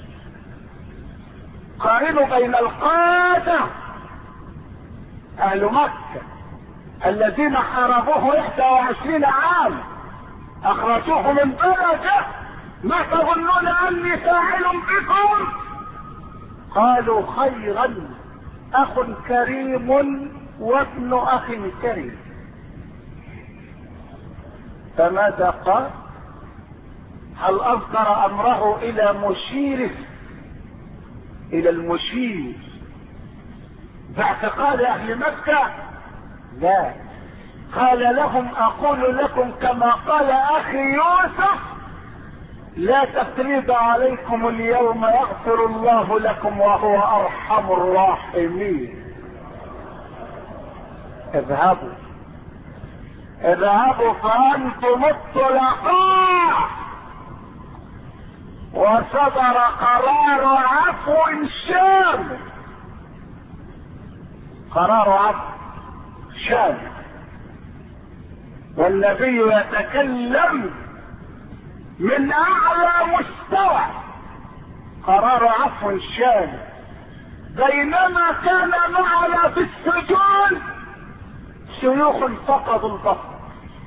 قارنوا بين القادة أهل مكة الذين حاربوه 21 عام، أخرجوه من بلده. ما تظنون أني فاعل بكم؟ قالوا: خيرا، أخ كريم وابن أخ كريم. فماذا قال؟ هل أصدر أمره إلى مشيره، إلى المشير باعتقاد أهل مكة؟ لا، قال لهم: أقول لكم كما قال أخي يوسف: لا تثريب عليكم اليوم، يغفر الله لكم وهو أرحم الراحمين. اذهبوا اذهبوا فأنتم الطلقاء. وصدر قرار عفو شامل، قرار عفو شامل، والنبي يتكلم من اعلى مستوى، قرار عفو شامل. بينما كان معنا في السجون شيوخ فقدوا البصر،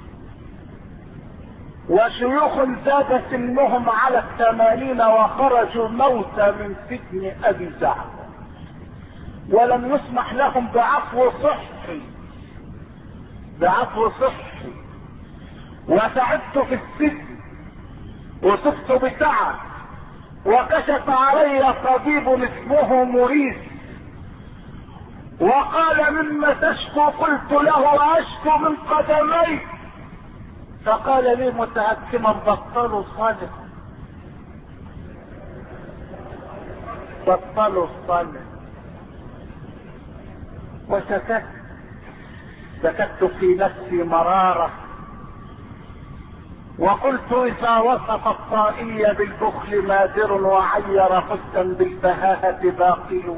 وشيوخ زاد سنهم على 80 وخرجوا موتى من سجن ابي جعفر، ولم يسمح لهم بعفو صحي، بعفو صحي. وتعبت في السجن وصفت بتعب، وكشف علي طبيب اسمه موريس وقال: مما تشكو؟ قلت له: اشكو من قدمي. فقال لي متهكما: بطلوا صلاة، بطلوا الصلاة. وسكت، سكت في نفسي مرارة، وقلت: اذا وصف الطائي بالبخل مادر، وعير فسا بالبهاءة باقل.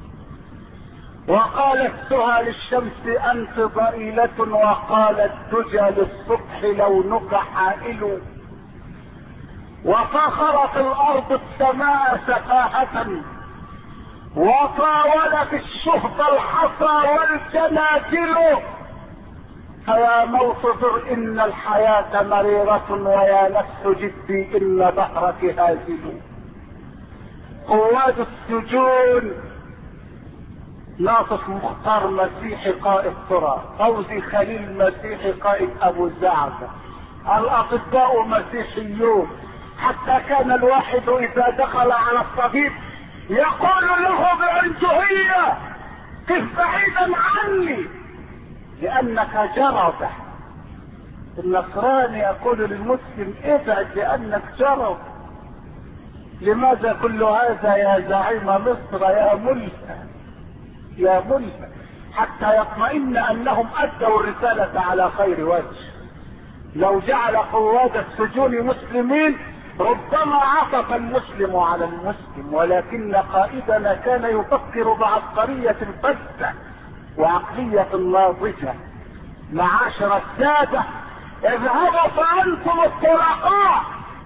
وقال السهى للشمس: انت ضئيلة، وقال الدجى للصبح: لونك حائل. وفاخرت الارض السماء سفاهة، وطاولت الشهب الحصى والجنادل. فيا موت ذر ان الحياة مريرة، ويا نفس جدي ان بحرك هازل. قواد السجون: ناصف مختار مسيحي قائد ترى، فوزي خليل مسيحي قائد ابو زعفة، الاطباء مسيحيون، حتى كان الواحد اذا دخل على الطبيب يقول له بعنجهية: كف بعيدا عني لانك جرده. النصراني يقول للمسلم ابعد لانك شرف. لماذا كل هذا يا زعيم مصر يا ملك يا ملك؟ حتى يطمئن انهم ادوا الرسالة على خير وجه. لو جعل قواد السجون مسلمين ربما عطف المسلم على المسلم، ولكن قائدنا كان يفكر بعبقرية فتة وعقلية ناضجة. معاشر السادة، اذهبوا فانتم الطلقاء،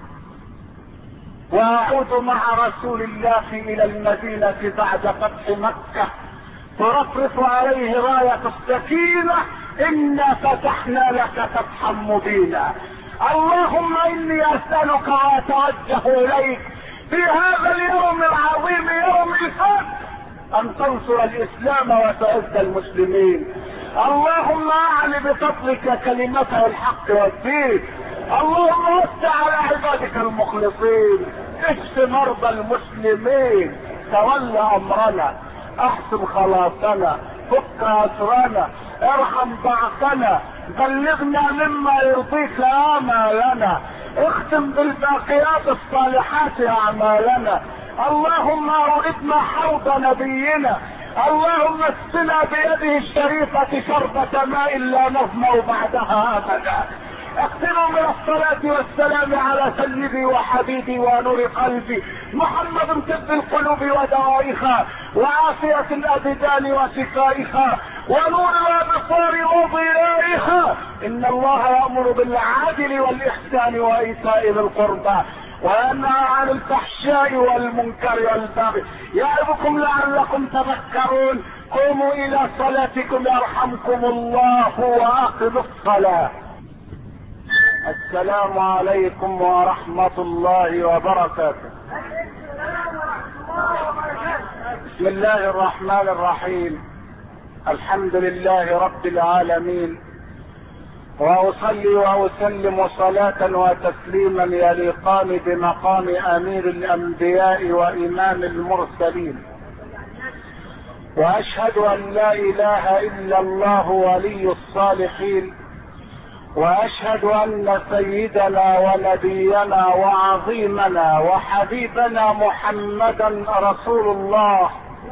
واعود مع رسول الله الى المدينة بعد فتح مكة ترفرف عليه راية السكينة: انا فتحنا لك فتحا مبينا. اللهم اني اسألك واتوجه اليك في هذا اليوم العظيم يوم الفتح ان تنصر الاسلام وتعز المسلمين. اللهم اعل بفضلك كلمته الحق والدين. اللهم وسع على عبادك المخلصين. اشف مرضى المسلمين. تولى امرنا. احسن خلاصنا. فك اسرنا. ارحم ضعفنا. بلغنا مما يرضيك امالنا. اختم بالباقيات الصالحات اعمالنا. اللهم اوردنا حوض نبينا. اللهم اسقنا بيده الشريفة شربة ماء لا نظمأ بعدها ابدا. اختموا من الصلاة والسلام على سيدي وحبيبي ونور قلبي محمد طب القلوب ودوائها وعافية الابدان وشفائها ونور الابصار وضيائها. ان الله يأمر بالعدل والاحسان وايتاء ذي القربى وينهى عن الفحشاء والمنكر والبغي يعظكم لعلكم تذكرون. قوموا الى صلاتكم يرحمكم الله واقموا الصلاة. السلام عليكم ورحمة الله وبركاته. بسم الله الرحمن الرحيم. الحمد لله رب العالمين، واصلي واسلم صلاة وتسليما يليقان بمقام امير الانبياء وامام المرسلين، واشهد ان لا اله الا الله ولي الصالحين، واشهد ان سيدنا ونبينا وعظيمنا وحبيبنا محمدا رسول الله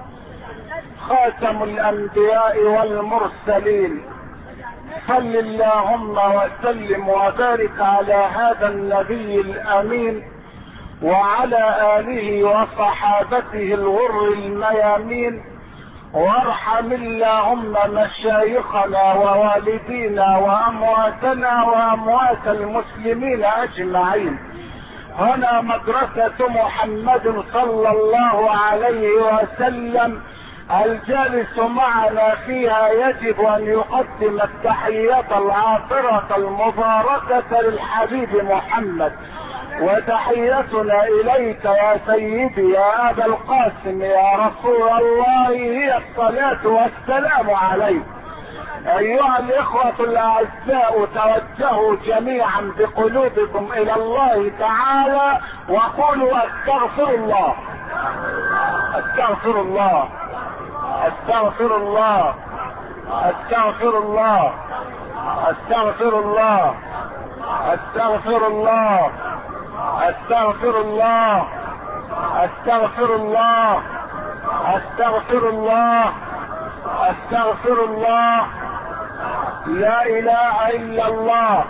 خاتم الانبياء والمرسلين. صل اللهم وسلم وبارك على هذا النبي الامين وعلى اله وصحابته الغر الميامين، وارحم اللهم مشايخنا ووالدينا وامواتنا واموات المسلمين اجمعين. هنا مدرسة محمد صلى الله عليه وسلم، الجالس معنا فيها يجب ان يقدم التحيات العاطرة المباركة للحبيب محمد، وتحيتنا اليك يا سيدي يا ابا القاسم يا رسول الله هي الصلاة والسلام عليك. ايها الاخوة الاعزاء، توجهوا جميعا بقلوبكم الى الله تعالى وقولوا استغفر الله استغفر الله استغفر الله استغفر الله استغفر الله استغفر الله استغفر الله استغفر الله استغفر الله استغفر الله. لا اله الا الله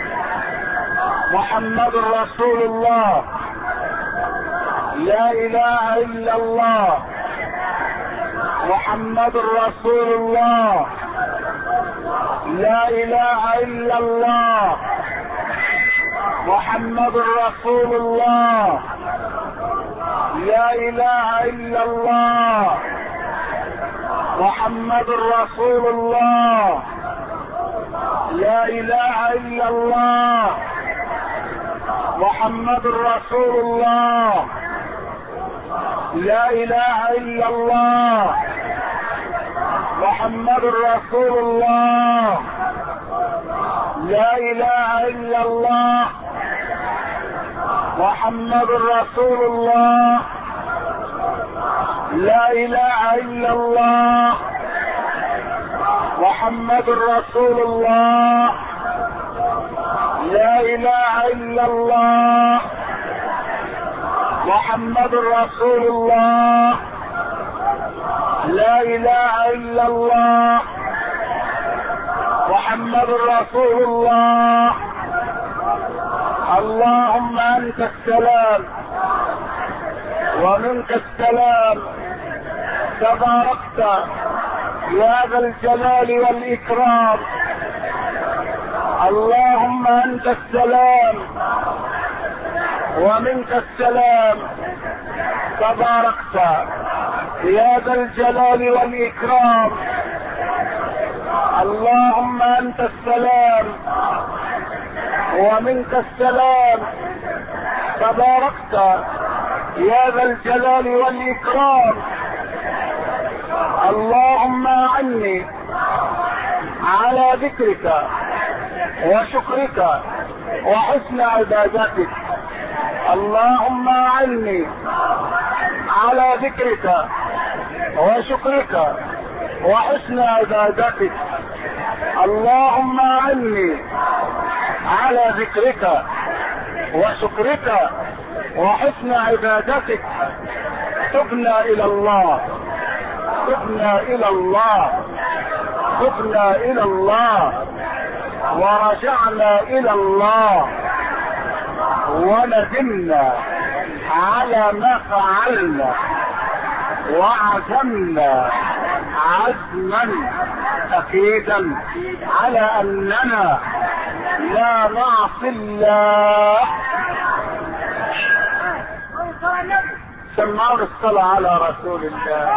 محمد رسول الله. لا اله الا الله محمد رسول الله. لا اله الا الله محمد رسول الله. لا اله الا الله محمد رسول الله. لا اله الا الله محمد رسول الله. لا اله الا الله محمد رسول الله. لا اله الا الله محمد رسول الله. لا اله الا الله محمد رسول الله. لا اله الا الله محمد رسول الله. لا اله الا الله محمد رسول الله. اللهم انت السلام ومنك السلام، تباركت يا ذا الجلال والاكرام. اللهم انت السلام ومنك السلام، تباركت يا ذا الجلال والاكرام. اللهم انت السلام ومنك السلام، تباركت يا ذا الجلال والاكرام. اللهم اعني على ذكرك وشكرك وحسن عبادتك. اللهم اعني على ذكرك وشكرك وحسن عبادتك. اللهم اعني على ذكرك وشكرك وحسن عبادتك. تبنا الى الله، تبنا الى الله، تبنا الى الله، ورجعنا الى الله، وندمنا على ما فعلنا، وعزمنا عزما اكيدا على اننا لا نعصي الله. سمعوا الصلاة على رسول الله.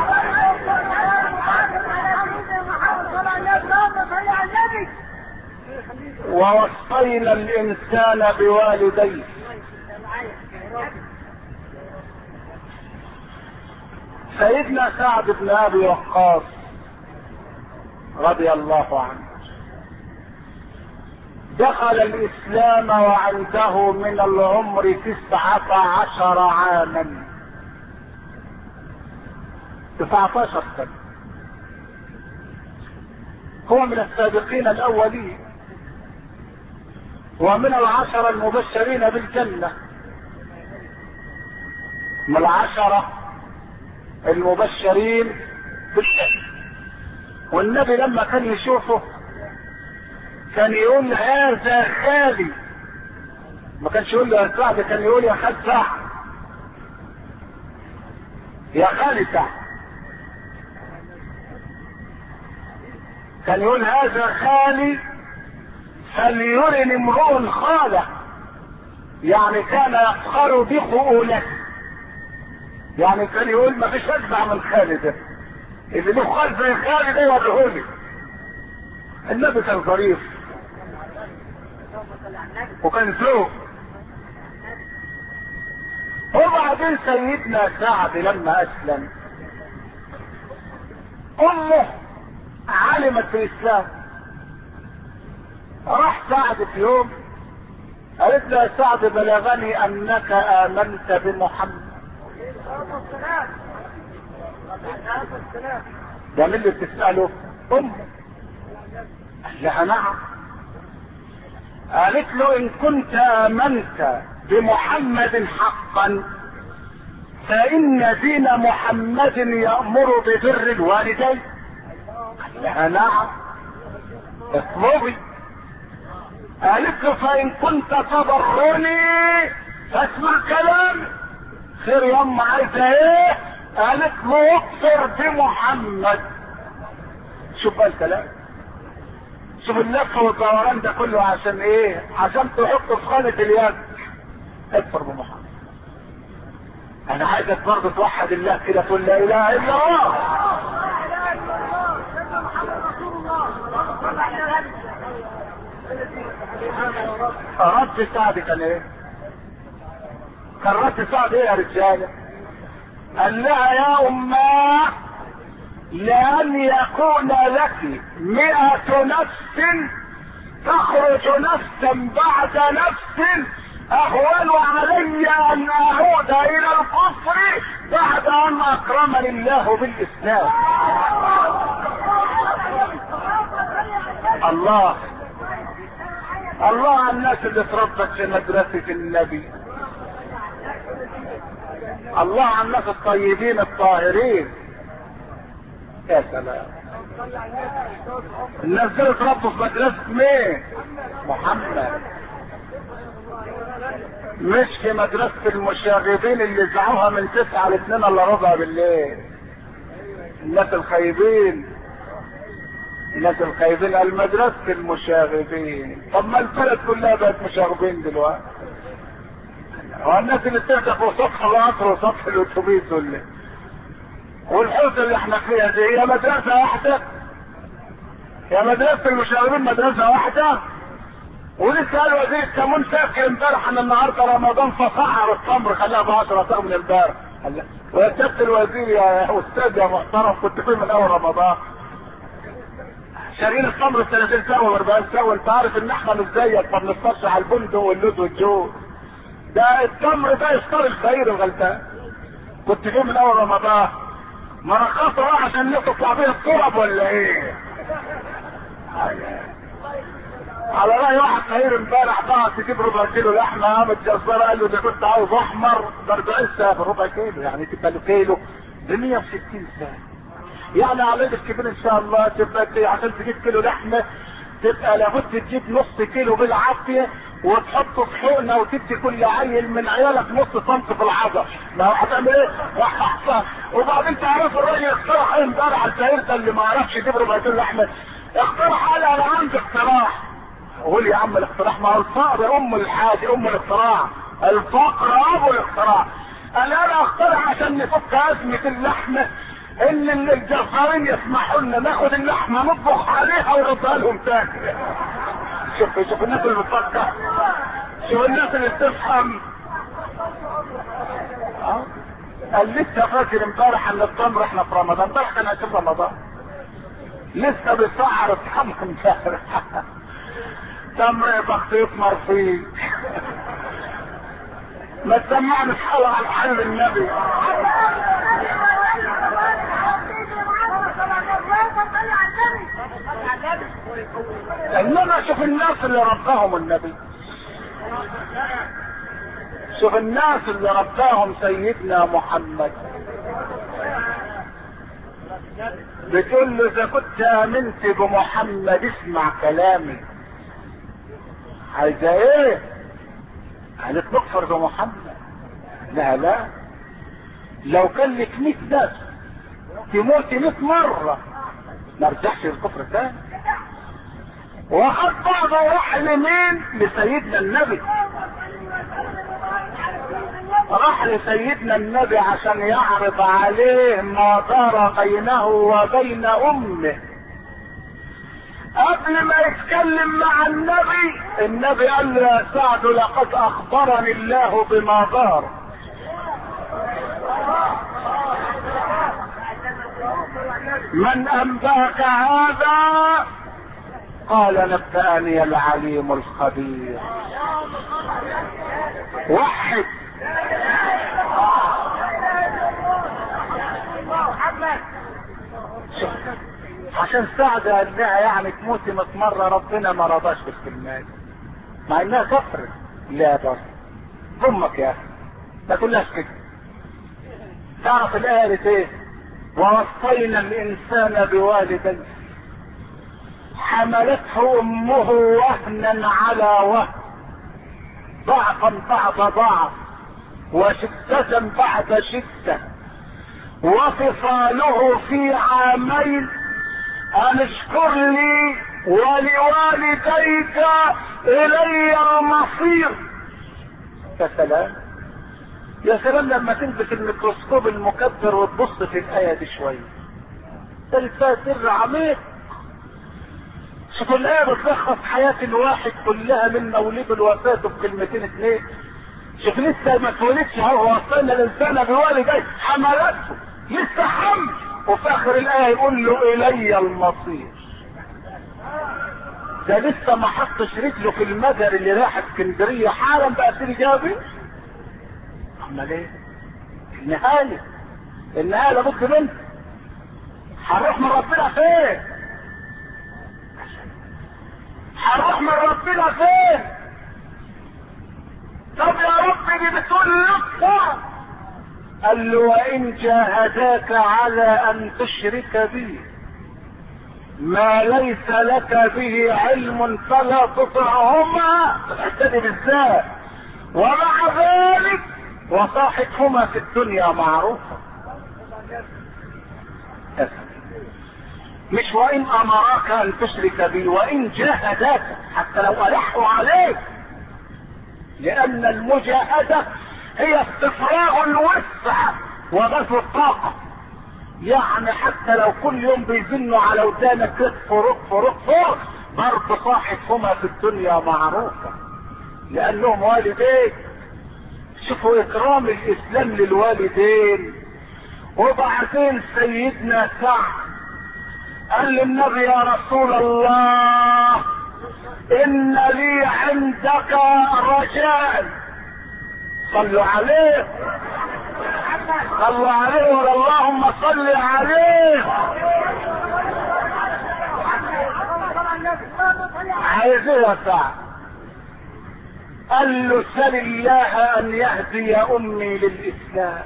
ووصينا الانسان بوالديه. سيدنا سعد بن ابي وقاص رضي الله عنه دخل الاسلام وعنده من العمر 19 عاما، 19 سنة. هو من السابقين الاولين ومن 10 المبشرين بالجنة، من 10 المبشرين بالجنة. والنبي لما كان يشوفه كان يقول هذا خالي، ما كانش يقول له يا سعد، كان يقول يا خال سعد، يا خالي سعد. كان يقول هذا خالي فليرني امرؤ خاله، يعني كان يفخر بخؤولته. يعني كان يقول ما فيش اجدع من خالي ده، اللي له خال زي خالي ده يوريهولي. النبي كان ظريف وكان ذوق. وبعدين سيدنا سعد لما اسلم امه علمت في الاسلام، راح سعد في يوم قالت له يا سعد بلغني انك امنت بمحمد. ده مين اللي بتسأله؟ امه. قال لها نعم. قالت له ان كنت امنت بمحمد حقا فان دين محمد يأمر ببر الوالدين. قال لها نعم اطلبي. قالت له فان كنت تبرني فاسمع كلامي. خير يا ام، عايزه ايه؟ قالت له اكثر بمحمد. شوف بقى الكلام، شوف اللف والدوران ده كله عشان ايه؟ عشان تحط في خانة اليد اكثر بمحمد. انا عايزك برضه توحد الله كده، تقول لا اله الا الله. رد سعد كان ايه؟ كان رد سعد ايه يا رجاله؟ قال لها يا اماه لأن يكون لك 100 نفس تخرج نفسا بعد نفس اهون علي ان اعود الى الكفر بعد ان اكرمني الله بالاسلام. الله. الله على الناس اللي اتربت في مدرسة النبي، الله على الناس الطيبين الطاهرين. يا سلام، الناس دول اتربوا في مدرسة مين؟ محمد، مش في مدرسة المشاغبين اللي زعوها من 9 ل2 الا ربع بالليل. الناس الخايبين، الناس الخايبين المدرسة المشاغبين. طب ما البلد كلها بقت مشاغبين دلوقتي. هو الناس اللي بتركبوا سطح القطر وسطح الاتوبيس والحوزة اللي احنا فيها دي هي مدرسة واحدة؟ يا مدرسة المشاغبين مدرسة واحدة؟ ولسه قال وزير التموين فاكر امبارح ان النهارده رمضان فسعر التمر خلاها ب10 صاغ من امبارح. ويا سيادة الوزير يا استاذ يا محترم، كنت فين من اول رمضان؟ شارين التمر ب30 سنة و40 سنة، وانت عارف ان احنا مش زيك ما بنفطرش على البندق واللوز والجوز. ده التمر ده يفطر الفقير الغلبان. كنت فين من اول رمضان؟ ما رخصوا عشان الناس تطلع بيها التراب ولا ايه؟ على رأي واحد خير امبارح بقى تجيب ربع كيلو لحمه، قام الجزار قال له ده كنت عاوز احمر ب40 سنه بربع كيلو، يعني تبقى له كيلو ب160 سنه. يعني على ايدك كبير ان شاء الله تبقى عشان تجيب كيلو لحمه تبقى لابد تجيب نص كيلو بالعافيه وتحطه في حقنه وتدي كل عيل من عيالك نص سنتي في العضل. ما هو هتعمل ايه؟ وبعدين تعرف الراجل اقترح ايه امبارح السعير ده اللي ما عرفش يجيب ربع كيلو لحمه؟ اقترح قال انا عندي اقتراح. قول يا عم الاقتراح، ما هو الفقر ام الحاجه، ام الاختراع، الفقر ابو الاختراع. انا اقترح عشان نفك ازمه اللحمه ان الجزارين يسمحوا لنا ناخد اللحمه نطبخ عليها ونردها لهم تاني. شوف الناس اللي بتفكر، شوف الناس اللي بتفهم. قال لسه فاكر امبارح ان التمر احنا في رمضان، امبارح كان 20 رمضان لسه بيسعر التمر امبارح. تمر بخطيط مرفيق. ما تسمعني في حلقة عن حل النبي. انما شوف الناس اللي رباهم النبي، شوف الناس اللي رباهم سيدنا محمد. بتقول له اذا كنت امنت بمحمد اسمع كلامي. عايزة ايه؟ قالت نكفر بمحمد. لا لو كان لك 100 ناس تموت 100 مرة ما رجعش الكفر تاني. وقد بعض راح لمين؟ لسيدنا النبي. راح لسيدنا النبي عشان يعرض عليه ما دار بينه وبين امه. قبل ما يتكلم مع النبي قال له يا سعد لقد اخبرني الله بما دار. من انباك هذا؟ قال نبأني العليم الخبير. وحد عشان سعد قال لها يعني تموتي 100 مرة ربنا ما رضاش بالكلمات مع انها كفرت. لا بس ضمك يا اخي ما تقولهاش كده. تعرف الآية ايه؟ ووصينا الانسان بوالديه حملته امه وهنا على وهن ضعفا بعد ضعف وشدة بعد شدة وفصاله في عامين ان اشكر لي ولوالديك الي المصير. يا سلام يا سلام لما تلبس الميكروسكوب المكبر وتبص في الآية دي شوية تلقى سر عميق. شوف الآية بتلخص حياة الواحد كلها من مولد الوفاة بكلمتين 2. شوف لسه ما اتولدش هو وصلنا الانسان بوالديه حملته لسه حمل وفي اخر الآية يقول له الي المصير. ده لسه ما حطش رجله في المجر اللي راح اسكندرية حالا بقى ترجابي. امال ايه؟ النهاية لابد منه. هنروح من ربنا فين؟ هروح من ربنا فين؟ طب يا رب دي بتقول لك. قال له وان جاهداك على ان تشرك بي ما ليس لك به علم فلا تطعهما. اعتدي بالذات. ومع ذلك وصاحبهما في الدنيا معروفة. مش وان امراك ان تشرك بي، وان جاهداك، حتى لو الحوا عليك، لان المجاهدة هي استفراغ الوسع وبث الطاقة. يعني حتى لو كل يوم بيزنوا على ودانك رق رق برضه صاحبهما في الدنيا معروفة لانهم والدين. شوفوا اكرام الاسلام للوالدين. وبعدين سيدنا سعد قال للنبي يا رسول الله ان لي عندك رجاء. صلوا عليه، صلوا عليه، اللهم صل عليه. عايز ايه يا سعد؟ قال له سل الله ان يهدي امي للاسلام.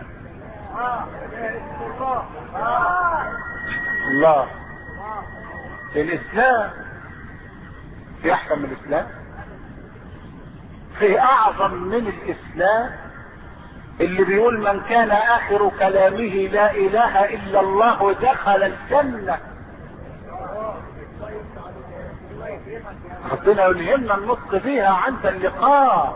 الله، الاسلام في احسن من الاسلام؟ في اعظم من الاسلام اللي بيقول من كان اخر كلامه لا اله الا الله دخل الجنة. ربنا يلهمنا النطق فيها عند اللقاء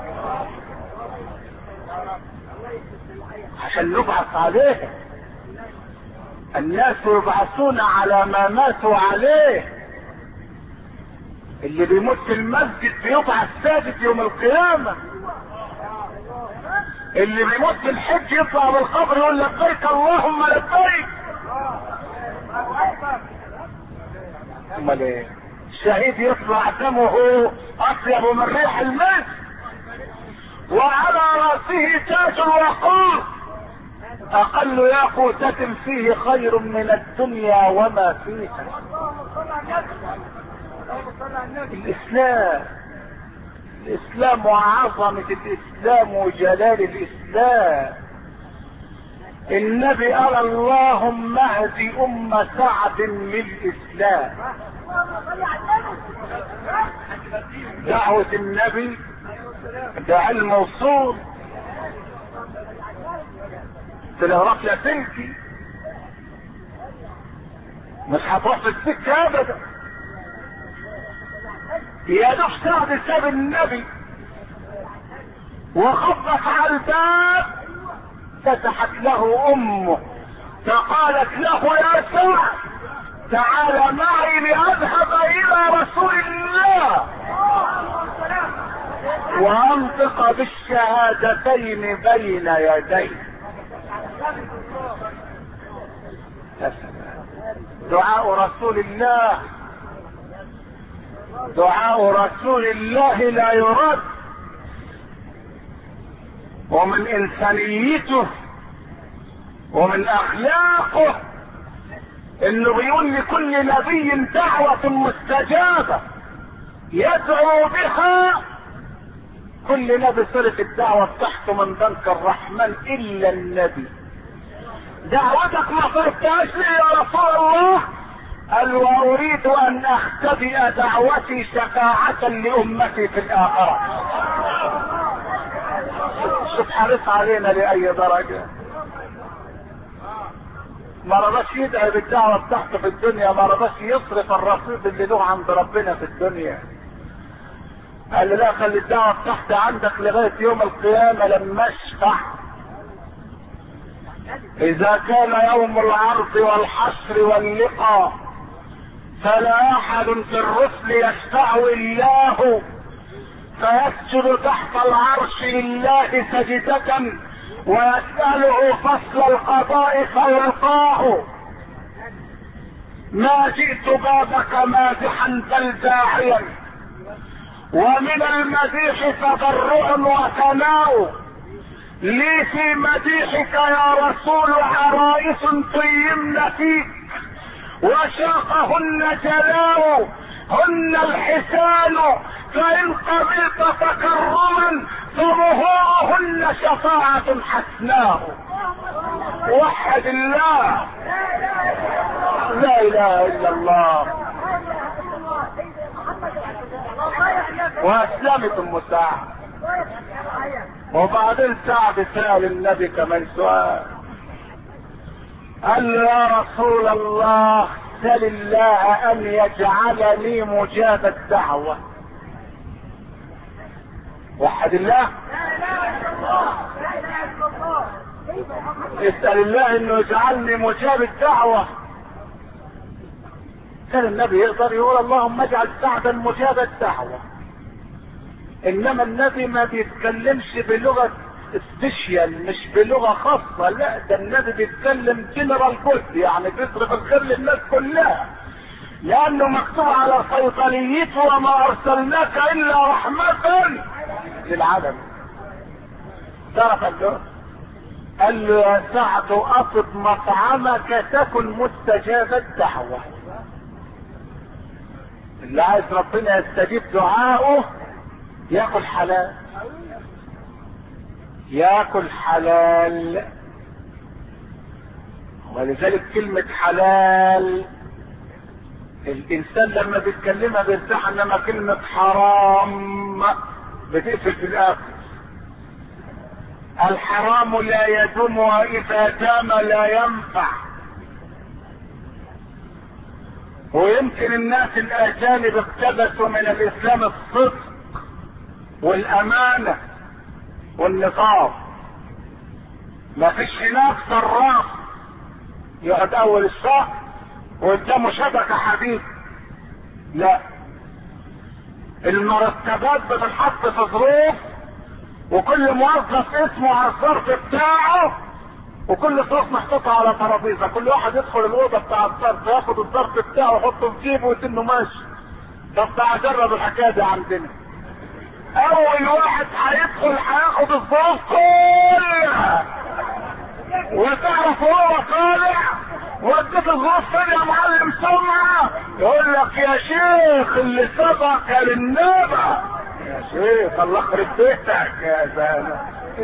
عشان نبعث عليه. الناس يبعثون على ما ماتوا عليه. اللي بيموت في المسجد بيبعث ساجد يوم القيامة. اللي بيموت في الحج يطلع بالقبر يقول لبيك اللهم لبيك. امال ايه؟ الشهيد يطلع دمه اطيب من ريح المسك وعلى راسه تاج الوقار اقل ياقوتة فيه خير من الدنيا وما فيها. الاسلام وعظمة الاسلام وجلال الاسلام. النبي قال اللهم اهد سعد للاسلام. دعوة النبي ده علم وصول. تلغرف لا تلكي، مش هتروح في السكة ابدا. يا دوب سعد ساب النبي وخبط على الباب، فتحت له امه فقالت له يا سعد تعال معي لأذهب إلى رسول الله وأنطق بالشهادتين بين يديه. دعاء رسول الله، دعاء رسول الله لا يرد. ومن إنسانيته ومن أخلاقه انه بيقول لكل نبي دعوة مستجابة يدعو بها. كل نبي صرت الدعوة بتاعته من بنك الرحمن الا النبي. دعوتك ما صرفتهاش لي يا رسول الله؟ قال واريد ان اختبئ دعوتي شفاعة لامتي في الاخرة. شوف حريص علينا لاي درجة. ما رضاش يدعي بالدعوة بتاعته في الدنيا، ما رضاش يصرف الرصيد اللي له عند ربنا في الدنيا. قال له لا، خلي الدعوة بتاعتي عندك لغاية يوم القيامة لما اشفع. اذا كان يوم العرض والحشر واللقاء فلا احد في الرسل يشفع الله فيسجد تحت العرش لله سجدة ويسأله فصل القضاء فيلقاه. ما جئت بابك مادحا بل داعيا، ومن المديح تضرع وثناء. لي في مديحك يا رسول عرائس طيمن فيك، وشاقهن جلاء هن الحسان، فإن قبلت تكرما فظهورهن شفاعة حسناء. وحد الله، لا اله الا الله. واسلمت ام سعد. وبعدين سعد سأل النبي كمان سؤال، قال له يا رسول الله سل الله ان يجعلني مجاب الدعوة. وحد الله، اسأل الله انه يجعلني مجاب الدعوة. كان النبي يقدر يقول اللهم اجعل سعدا مجاب الدعوة، انما النبي ما بيتكلمش بلغة سبيشيال، مش بلغة خاصة، لا ده النبي بيتكلم جنرال كود، يعني بيصرف الخير للناس كلها، لانه مكتوب على صيدليته وما ارسلناك الا رحمة للعالم. تعرف قال له يا سعد اطب مطعمك تكن مستجاب الدعوة. اللي عايز ربنا يستجيب دعاؤه ياكل حلال، ياكل حلال. ولذلك كلمة حلال الانسان لما بيتكلمها بيرتاح، انما كلمة حرام بتقفل في الاخر. الحرام لا يدوم واذا دام لا ينفع. ويمكن الناس الاجانب اقتبسوا من الاسلام الصدق والامانة والنصاب. ما فيش هناك صراف يقعد اول الشهر وقدامه شبكة حديد، لا، المرتبات بتتحط في ظروف، وكل موظف اسمه على الظرف بتاعه، وكل ظروف محطوطة على ترابيزة، كل واحد يدخل الاوضة بتاع الظرف ياخد الظرف بتاعه ويحطه في جيبه ويتنه ماشي. طب تعال جرب الحكاية دي عندنا. اول واحد هيدخل هياخد الظروف كلها، وتعرف هو طالع وديت الظروف فين يا معلم سمعة، يقول لك يا شيخ اللي سبق للنبع. يا شيخ الله يخرب بيتك يا زلمه.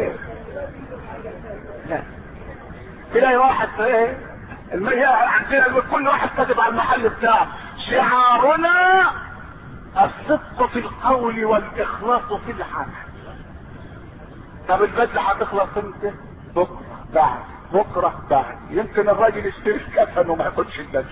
تلاقي واحد ايه عندنا كل واحد كاتب على المحل بتاعه شعارنا الصدق في القول والاخلاص في العمل. طب البدله هتخلص امتى؟ بكره بعد بكره بعد. يمكن الراجل يشتري الكفن وما ياخدش البدله.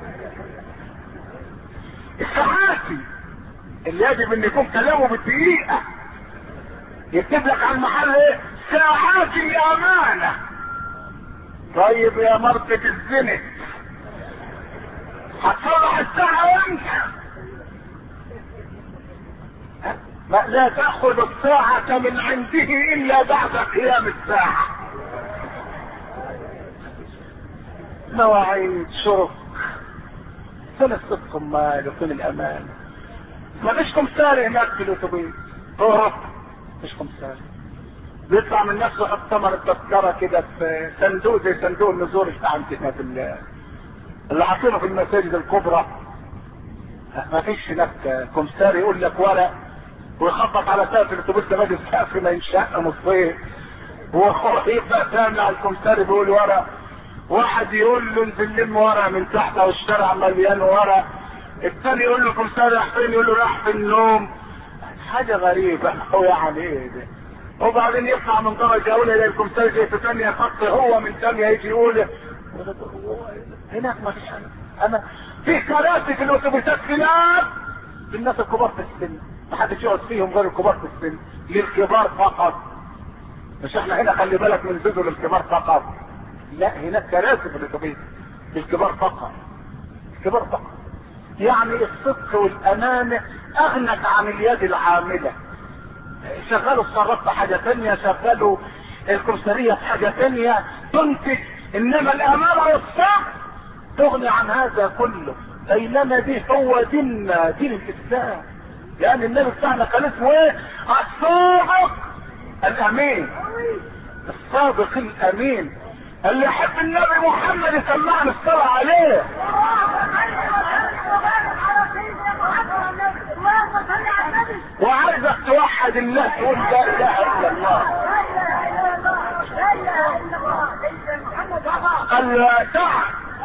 الصحافي اللي يجب ان يكون كلامه بالدقيقه يكتب لك على المحل ايه؟ ساعات الامانه. طيب يا مرتة الزنت هتصلح الساعه امتى؟ لا تأخذ الساعة من عنده إلا بعد قيام الساعة. مواعيد شرف، فين الصدق مال وفين الأمان؟ ما فيش كمساري هناك في الأتوبيس، مش كمساري بيطلع من نفسه يحط ثمن التذكرة كده في صندوق زي صندوق النزول بتاع عندنا في اللي حاطينه في المساجد الكبرى. ما فيش هناك كمساري يقول لك ورق ويخبط على سقف الاتوبيس ده باجي السقف ما ينشق نصين، ويبقى ثاني على الكمساري بيقول ورق، واحد يقول له انزل لم ورق من تحت او الشارع مليان ورق، الثاني يقول له كمساري راح فين؟ يقول له راح في النوم. حاجه غريبه هو يعني ايه ده؟ وبعدين يطلع من درجه اولى الى الكمساري زي في ثانيه خط، هو من ثانيه يجي يقول هناك ما فيش. انا في كراسي في الاتوبيسات هناك للناس الكبار في السن، ما حدش يقعد فيهم غير الكبار في السن، للكبار فقط. مش احنا هنا خلي بالك من زيدوا للكبار فقط، لا هناك كراسي في الاتوبيس للكبار فقط، الكبار فقط. يعني الصدق والامانه اغنت عن اليد العامله. شغلوا الصراف في حاجه ثانيه، شغلوا الكمساريه في حاجه ثانيه تنتج، انما الامانه والصدق تغني عن هذا كله. بينما دي هو ديننا، دين الاسلام، لان النبي بتاعنا كان اسمه ايه؟ الصادق الامين. الصادق الامين. اللي يحب النبي محمد يسمعني الصلاة عليه. وعايزك توحد الله تقول لا اله الا الله. قال تعال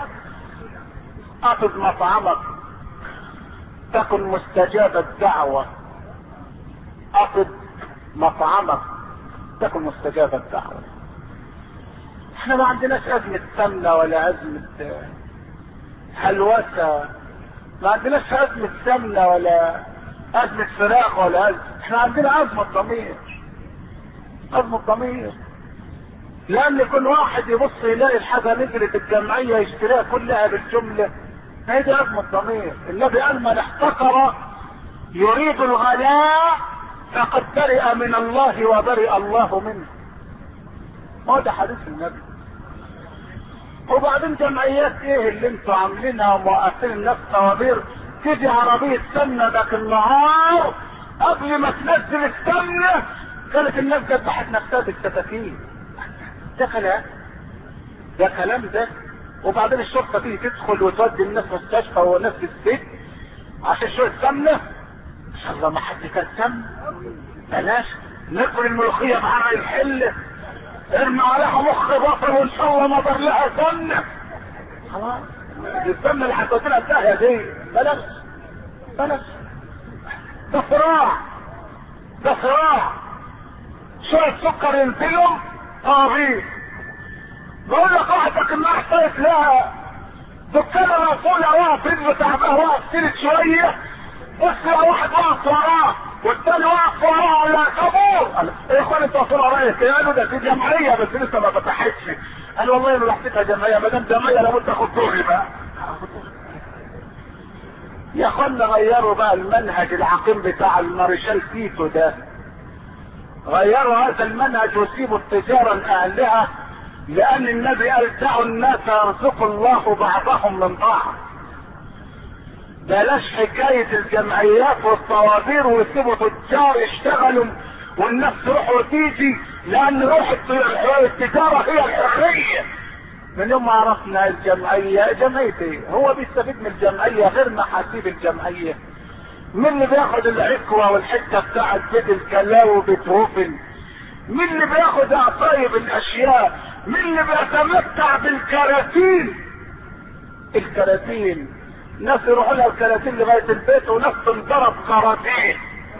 اخذ مطعمك تكن مستجاب الدعوة. اخذ مطعمك تكن مستجاب الدعوة. احنا ما عندناش ازمة سمنة ولا ازمة هلوسة، ما عندناش ازمة سمنة ولا ازمة فراخ ولا ازمة، احنا عندنا ازمة ضمير. ازمة ضمير، لان كل واحد يبص يلاقي الحاجة نزلت الجمعية يشتريها كلها بالجملة، هي دي ازمة ضمير. النبي قال من احتقر يريد الغلاء فقد برئ من الله وبرئ الله منه. ما ده حديث النبي. وبعدين جمعيات ايه اللي انتوا عاملينها وموقفين الناس طوابير؟ تيجي عربية سمنة ذاك النهار قبل ما تنزل السمنة كانت الناس ذبحت نفسها بالسكاكين. ده كلام؟ ده كلام ده؟ وبعدين الشرطة تيجي تدخل وتودي الناس مستشفى والناس في السجن عشان شوية سمنة؟ ان شاء الله ما حد كان سمنة. بلاش ناكل الملوخية بعرق الحلة، ارمي عليها مخ بطل وان شاء الله ما ضر لها سمنة. خلاص السمنة اللي هتودينا الداهية دي بلاش بلاش. ده صراع، ده صراع. شوية سكر ينزلهم طاغيت. بقول لك واحدك انها احتاجت لها دكان الرسول واقف رجله تعبان واقف سيرت شوية، بص يا واحد واقف وراه والتاني واقف وراه على كابور. قال ايه يا اخوان انتوا واقفين ورايا؟ قالوا ده في جمعية بس لسه ما فتحتش. قال والله ما حسيتها جمعية، ما دام جمعية لابد اخد دوري بقى. يا اخوانا غيروا بقى المنهج العقيم بتاع المارشال تيتو ده، غيروا هذا المنهج وسيبوا التجارة لأهلها، لأن النبي قال دعوا الناس يرزق الله بعضهم من بعض. بلاش حكاية الجمعيات والطوابير ويسيبوا تجار يشتغلوا والناس تروح وتيجي، لأن روح التجارة هي الحرية. من يوم ما عرفنا الجمعية، جمعية ايه؟ هو بيستفيد من الجمعية غير محاسيب الجمعية. مين اللي بياخد العكوة والحتة بتاعت بيت الكلاوي وبيتهوفن؟ مين اللي بياخد عصايب الاشياء؟ مين اللي بيتمتع بالكراتين؟ الكراتين ناس يروحوا لها الكراتين لغاية البيت وناس تنضرب كراتين.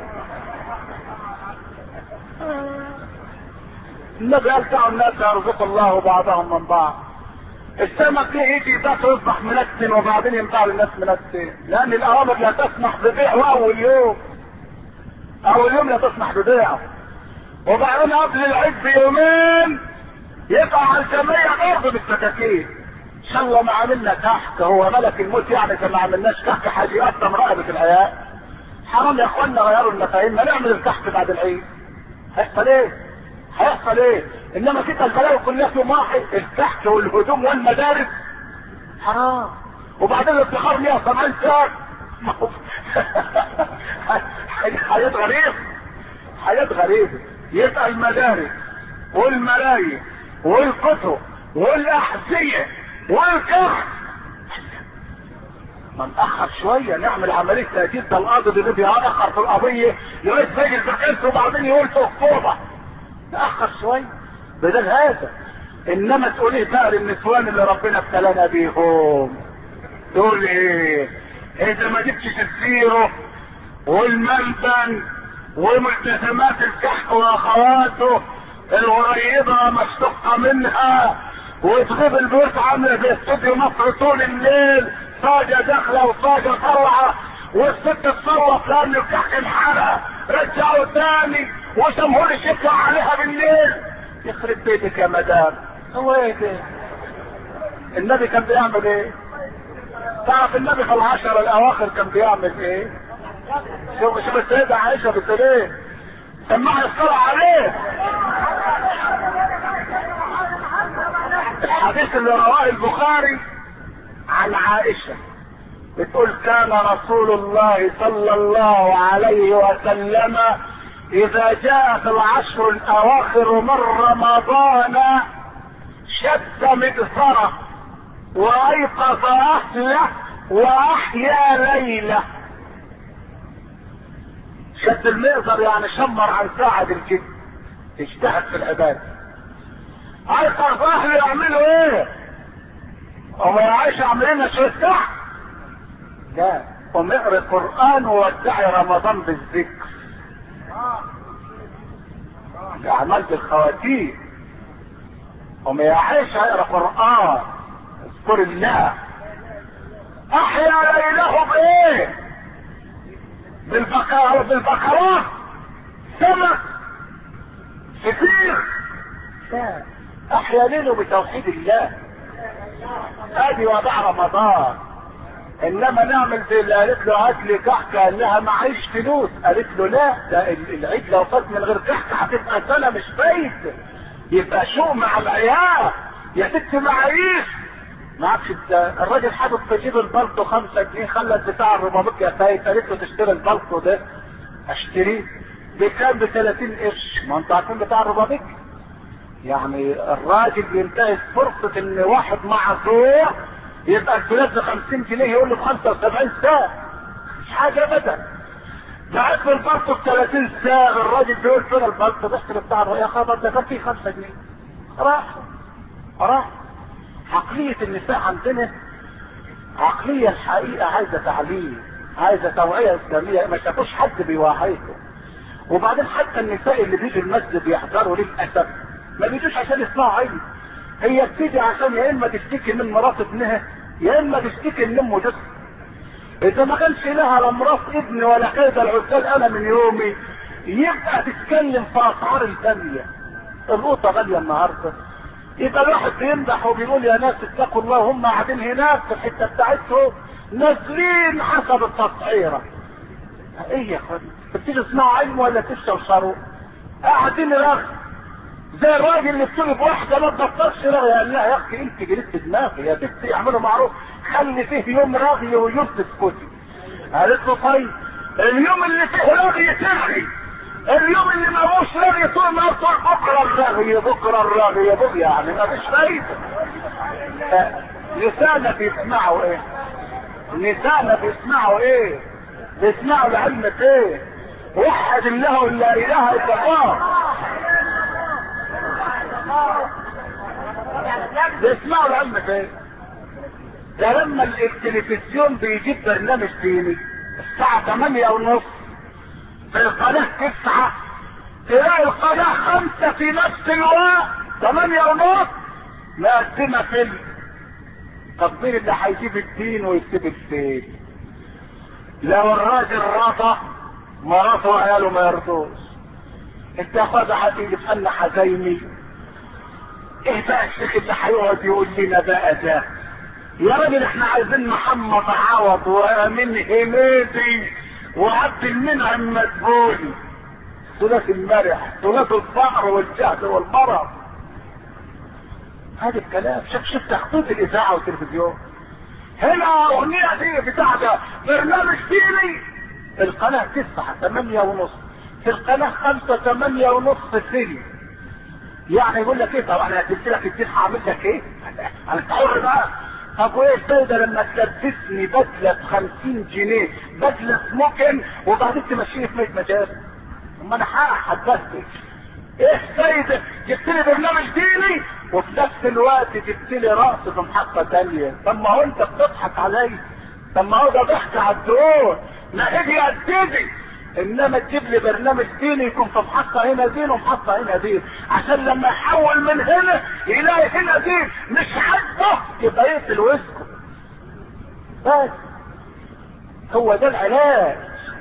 النبي قال دعوا الناس يرزق الله بعضهم من بعض. السمك يجي يصبح منتن وبعدين ينفع للناس منتن، لان الاوامر لا تسمح ببيعه اول يوم، اول يوم لا تسمح ببيعه، وبعدين قبل العيد بيومين يقع على الجمعية برضه بالسكاكين. ان شاء الله ما عملنا كحك، هو ملك الموت يعني اذا ما عملناش كحك حاجه يقطم رقبه العيال. حرام يا اخوانا غيروا المفاهيم، ما نعمل الكحك بعد العيد. هيحصل ايه؟ هيحصل ايه؟ انما كده البلاوي كلها في يوم واحد، الكحك والهدوم والمدارس حرام. وبعدين الافتخار ليها 8 ساعات. حاجات غريبه، حاجات غريبه. يبقى المدارس والملايين والكتب والاحذيه والكحك، ما نأخر شوية نعمل عملية تأكيد. ده القاضي اللي بيأخر في القضية لغاية ما يجي الفكرة وبعدين يقول في أكتوبر، نأخر شوية بدل هذا. إنما تقول ايه بقى للنسوان اللي ربنا ابتلانا بيهم؟ تقول ايه؟ إذا ما جبتش الزيرو والملبن وملتزمات الكحك وأخواته القريبة مشتقة منها، وتغيب البيوت عاملة زي استوديو مصر طول الليل، صاجة داخلة وصاجة طالعة، والست تصرف لأن الكحك انحرق، رجعوا تاني وجمهور يطلع عليها بالليل. يخرب بيتك يا مدام. هو ايه ده؟ النبي كان بيعمل ايه؟ تعرف النبي في العشر الاواخر كان بيعمل ايه؟ شوف السيدة عائشة بتقول ايه؟ سمعها الصلاة عليه. الحديث اللي رواه البخاري عن عائشة بتقول كان رسول الله صلى الله عليه وسلم اذا جاءت العشر الاواخر من رمضان شد مدثره وايقظ اهله واحيا ليله. شد المئزر يعني شمر عن ساعد الجد، اجتهد في العباده. ايقظ اهله يعملوا ايه؟ وما يعيش عاملين شويه ساعه؟ لا، قم اقرا القران وودعي رمضان بالذكر. الاعمال بالخواتيم. وما يعيش هيقرا قران، اذكر الله. احيا ليله بايه؟ بالبقرات، سمك، فطير. احيا ليله بتوحيد الله. ادي وضع رمضان. انما نعمل زي اللي قالت له هات لي كحكه، قال لها معيش فلوس، قالت له لا، ده العيد لو فات من غير كحكه هتبقى سنه مش فايت، يبقى شو مع العيال يا ست معيش. معكش الراجل حاطط في جيب البلطو 5 جنيه، خلى بتاع الربابيك يا فايت، قالت له تشتري البلطو ده. اشتريه بكام؟ ب30 قرش. ما انتوا عارفين بتاع الربابيك يعني الراجل بينتهز فرصه ان واحد معذور يبقى الفلوس ب50 جنيه يقول له ب75 ساعه، مش حاجه ابدا. بعت له البلطو ب30 ساعه، الراجل بيقول فين البلطو؟ بيشتري بتاع يا خبر ده كان فيه 5 جنيه. راح. عقلية النساء عندنا عقلية الحقيقة عايزة تعليم، عايزة توعية اسلامية، ما شافوش حد بيوعيهم. وبعدين حتى النساء اللي بيجوا المسجد يحضروا للأسف ما بيجوش عشان يسمعوا علم. هي بتيجي عشان يا اما تشتكي من مرات ابنها يا اما تشتكي من ام جوزها. اذا ما كانش لها لا مرات ابن ولا كيد العسال انا من يومي، يبقى تتكلم في اسعار الثانية. القوطة غالية النهارده، يبقى الواحد بيمدح وبيقول يا ناس اتقوا الله، هم قاعدين هناك في الحته بتاعتهم نازلين حسب التسعيره. ايه يا اخوان؟ بتيجي تسمعوا علم ولا تشربوا؟ قاعدين رغي زي الراجل اللي بتقول بواحده ما تبطلش رغي، قال لها يا اختي انت جريت دماغي يا ستي، اعملوا معروف خلي فيه يوم رغي ويوم تسكتي. قالت له طيب اليوم اللي فيه رغي ترغي، اليوم اللي ما هوش رغي طول ما طول بكره الرغي يعني ما فيش فايده. نسانا بيسمعوا ايه؟ بيسمعوا لعلمة ايه؟ وحد الله لا اله الا الله. بيسمعوا لعلمة ايه؟ ده لما التلفزيون بيجيب برنامج ديني الساعة 8:30 في القناة 9، تلاقي القناة 5 في نفس الوقت 8:30 مقدمة فيلم. طب مين اللي هيجيب الدين ويكتب الدين؟ لو الراجل رضى مراته وعياله ما يرضوش. انت يا اخويا هتيجي تفنى حزيني. ايه بقى الشيخ اللي هيقعد يقول لنا بقى ده؟ يا راجل احنا عايزين محمد عوض وامين حميدي وعبد المنعم مدبولي، ثلاث المرح، ثلاث الفقر والجهد والمرض. هذا الكلام شفت خطوط الاذاعه والتلفزيون. هنا اغنيه دي بتاع ده برنامج ديني في القناه 9 8:30، في القناه 5 8:30 فيلم. يعني يقول لك ايه؟ طب انا هديت لك الدين هعمل لك ايه؟ انا حر بقى. طب وايه الفايده لما تلبسني بدله ب50 جنيه، بدله سموكن وبعدين تمشيني في 100 مجال؟ اما انا هحبسك. ايه الفايده؟ جبت لي برنامج ديني وفي نفس الوقت جبت لي رقص في محطه ثانيه. طب ما هو انت بتضحك عليا، طب ما هو ده ضحك على الدور، ما اجي اديني. انما تجيب لي برنامج ديني يكون في محطه هنا دين ومحطه هنا دين، عشان لما يحول من هنا يلاقي هنا دين مش عاجبه يبقى يقفل ويسكت. بس هو ده العلاج،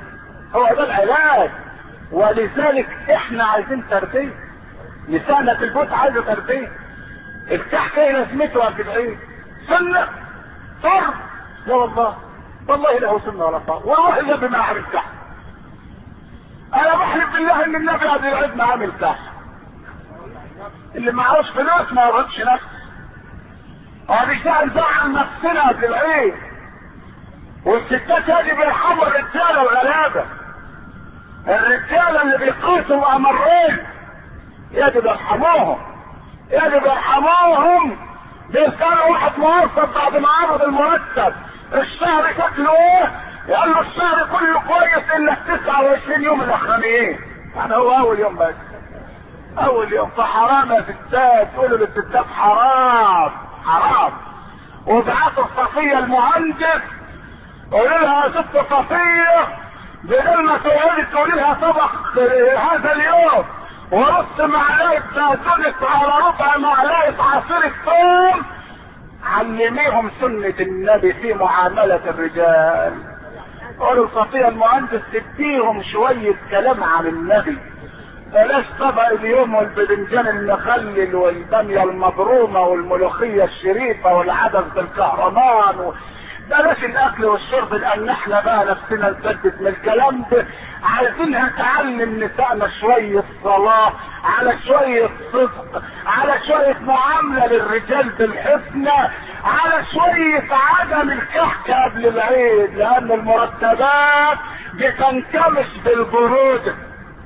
ولذلك احنا عايزين تربيه. نسانا في البيت عايزه تربيه. الكحك ايه لازمته يا جدعان؟ سنه فرض؟ لا والله لا هو سنه ولا فرض، والله النبي ما عامل كحك. انا بحلف بالله ان النبي عبد العزيز ما عامل كحك. اللي معهوش فلوس ما يرهقش نفسه. وبالتالي نزعل نفسنا قبل العيد. والستات هذه بيرحموا الرجاله الغلابه. الرجاله اللي بيقيسوا الامرين يجب يرحموهم. يجب يرحموهم. بيسألوا واحد موظف بعد ما عرض المرتب الشهر شكله ايه؟ يقول له الشهر كله كويس الا 29 يوم الاخرانيين. يعني هو اول يوم بس، اول يوم. فحرام يا ستات، تقولوا للستات حرام حرام. وابعتوا صفية المهندس قولوا لها يا ست صفية بدل ما تقعدي تقولي لها طبخ هذا اليوم ورص معلقة بقدونس على ربع معلقة عصير الثوم، علميهم سنة النبي في معاملة الرجال. قولوا صفية المهندس تديهم شوية كلام عن النبي، بلاش طبق اليوم والبدنجان المخلل والبامية المبرومة والملوخية الشريفة والعدس بالكهرمان بلاش الاكل والشرب، لان احنا بقى نفسنا نسدد من الكلام ده. عايزينها تعلم نسائنا شوية صلاة، على شوية صدق، على شوية معاملة للرجال بالحسنى، على شوية عدم الكحك قبل العيد، لان المرتبات بتنكمش بالبرود.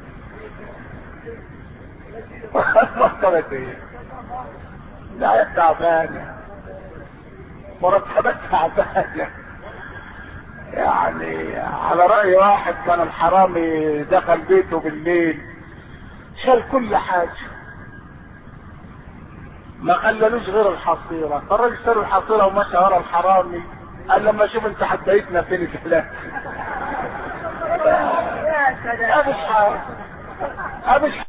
مرتبات ايه؟ لا تعبانة، مرتبات تعبانة. يعني على رأي واحد كان الحرامي دخل بيته بالليل شال كل حاجة ما خللوش غير الحصيرة، فالراجل شال الحصيرة ومشى ورا الحرامي. قال لما اشوف انت حديتنا فين الفلان. ابش حاجة ابش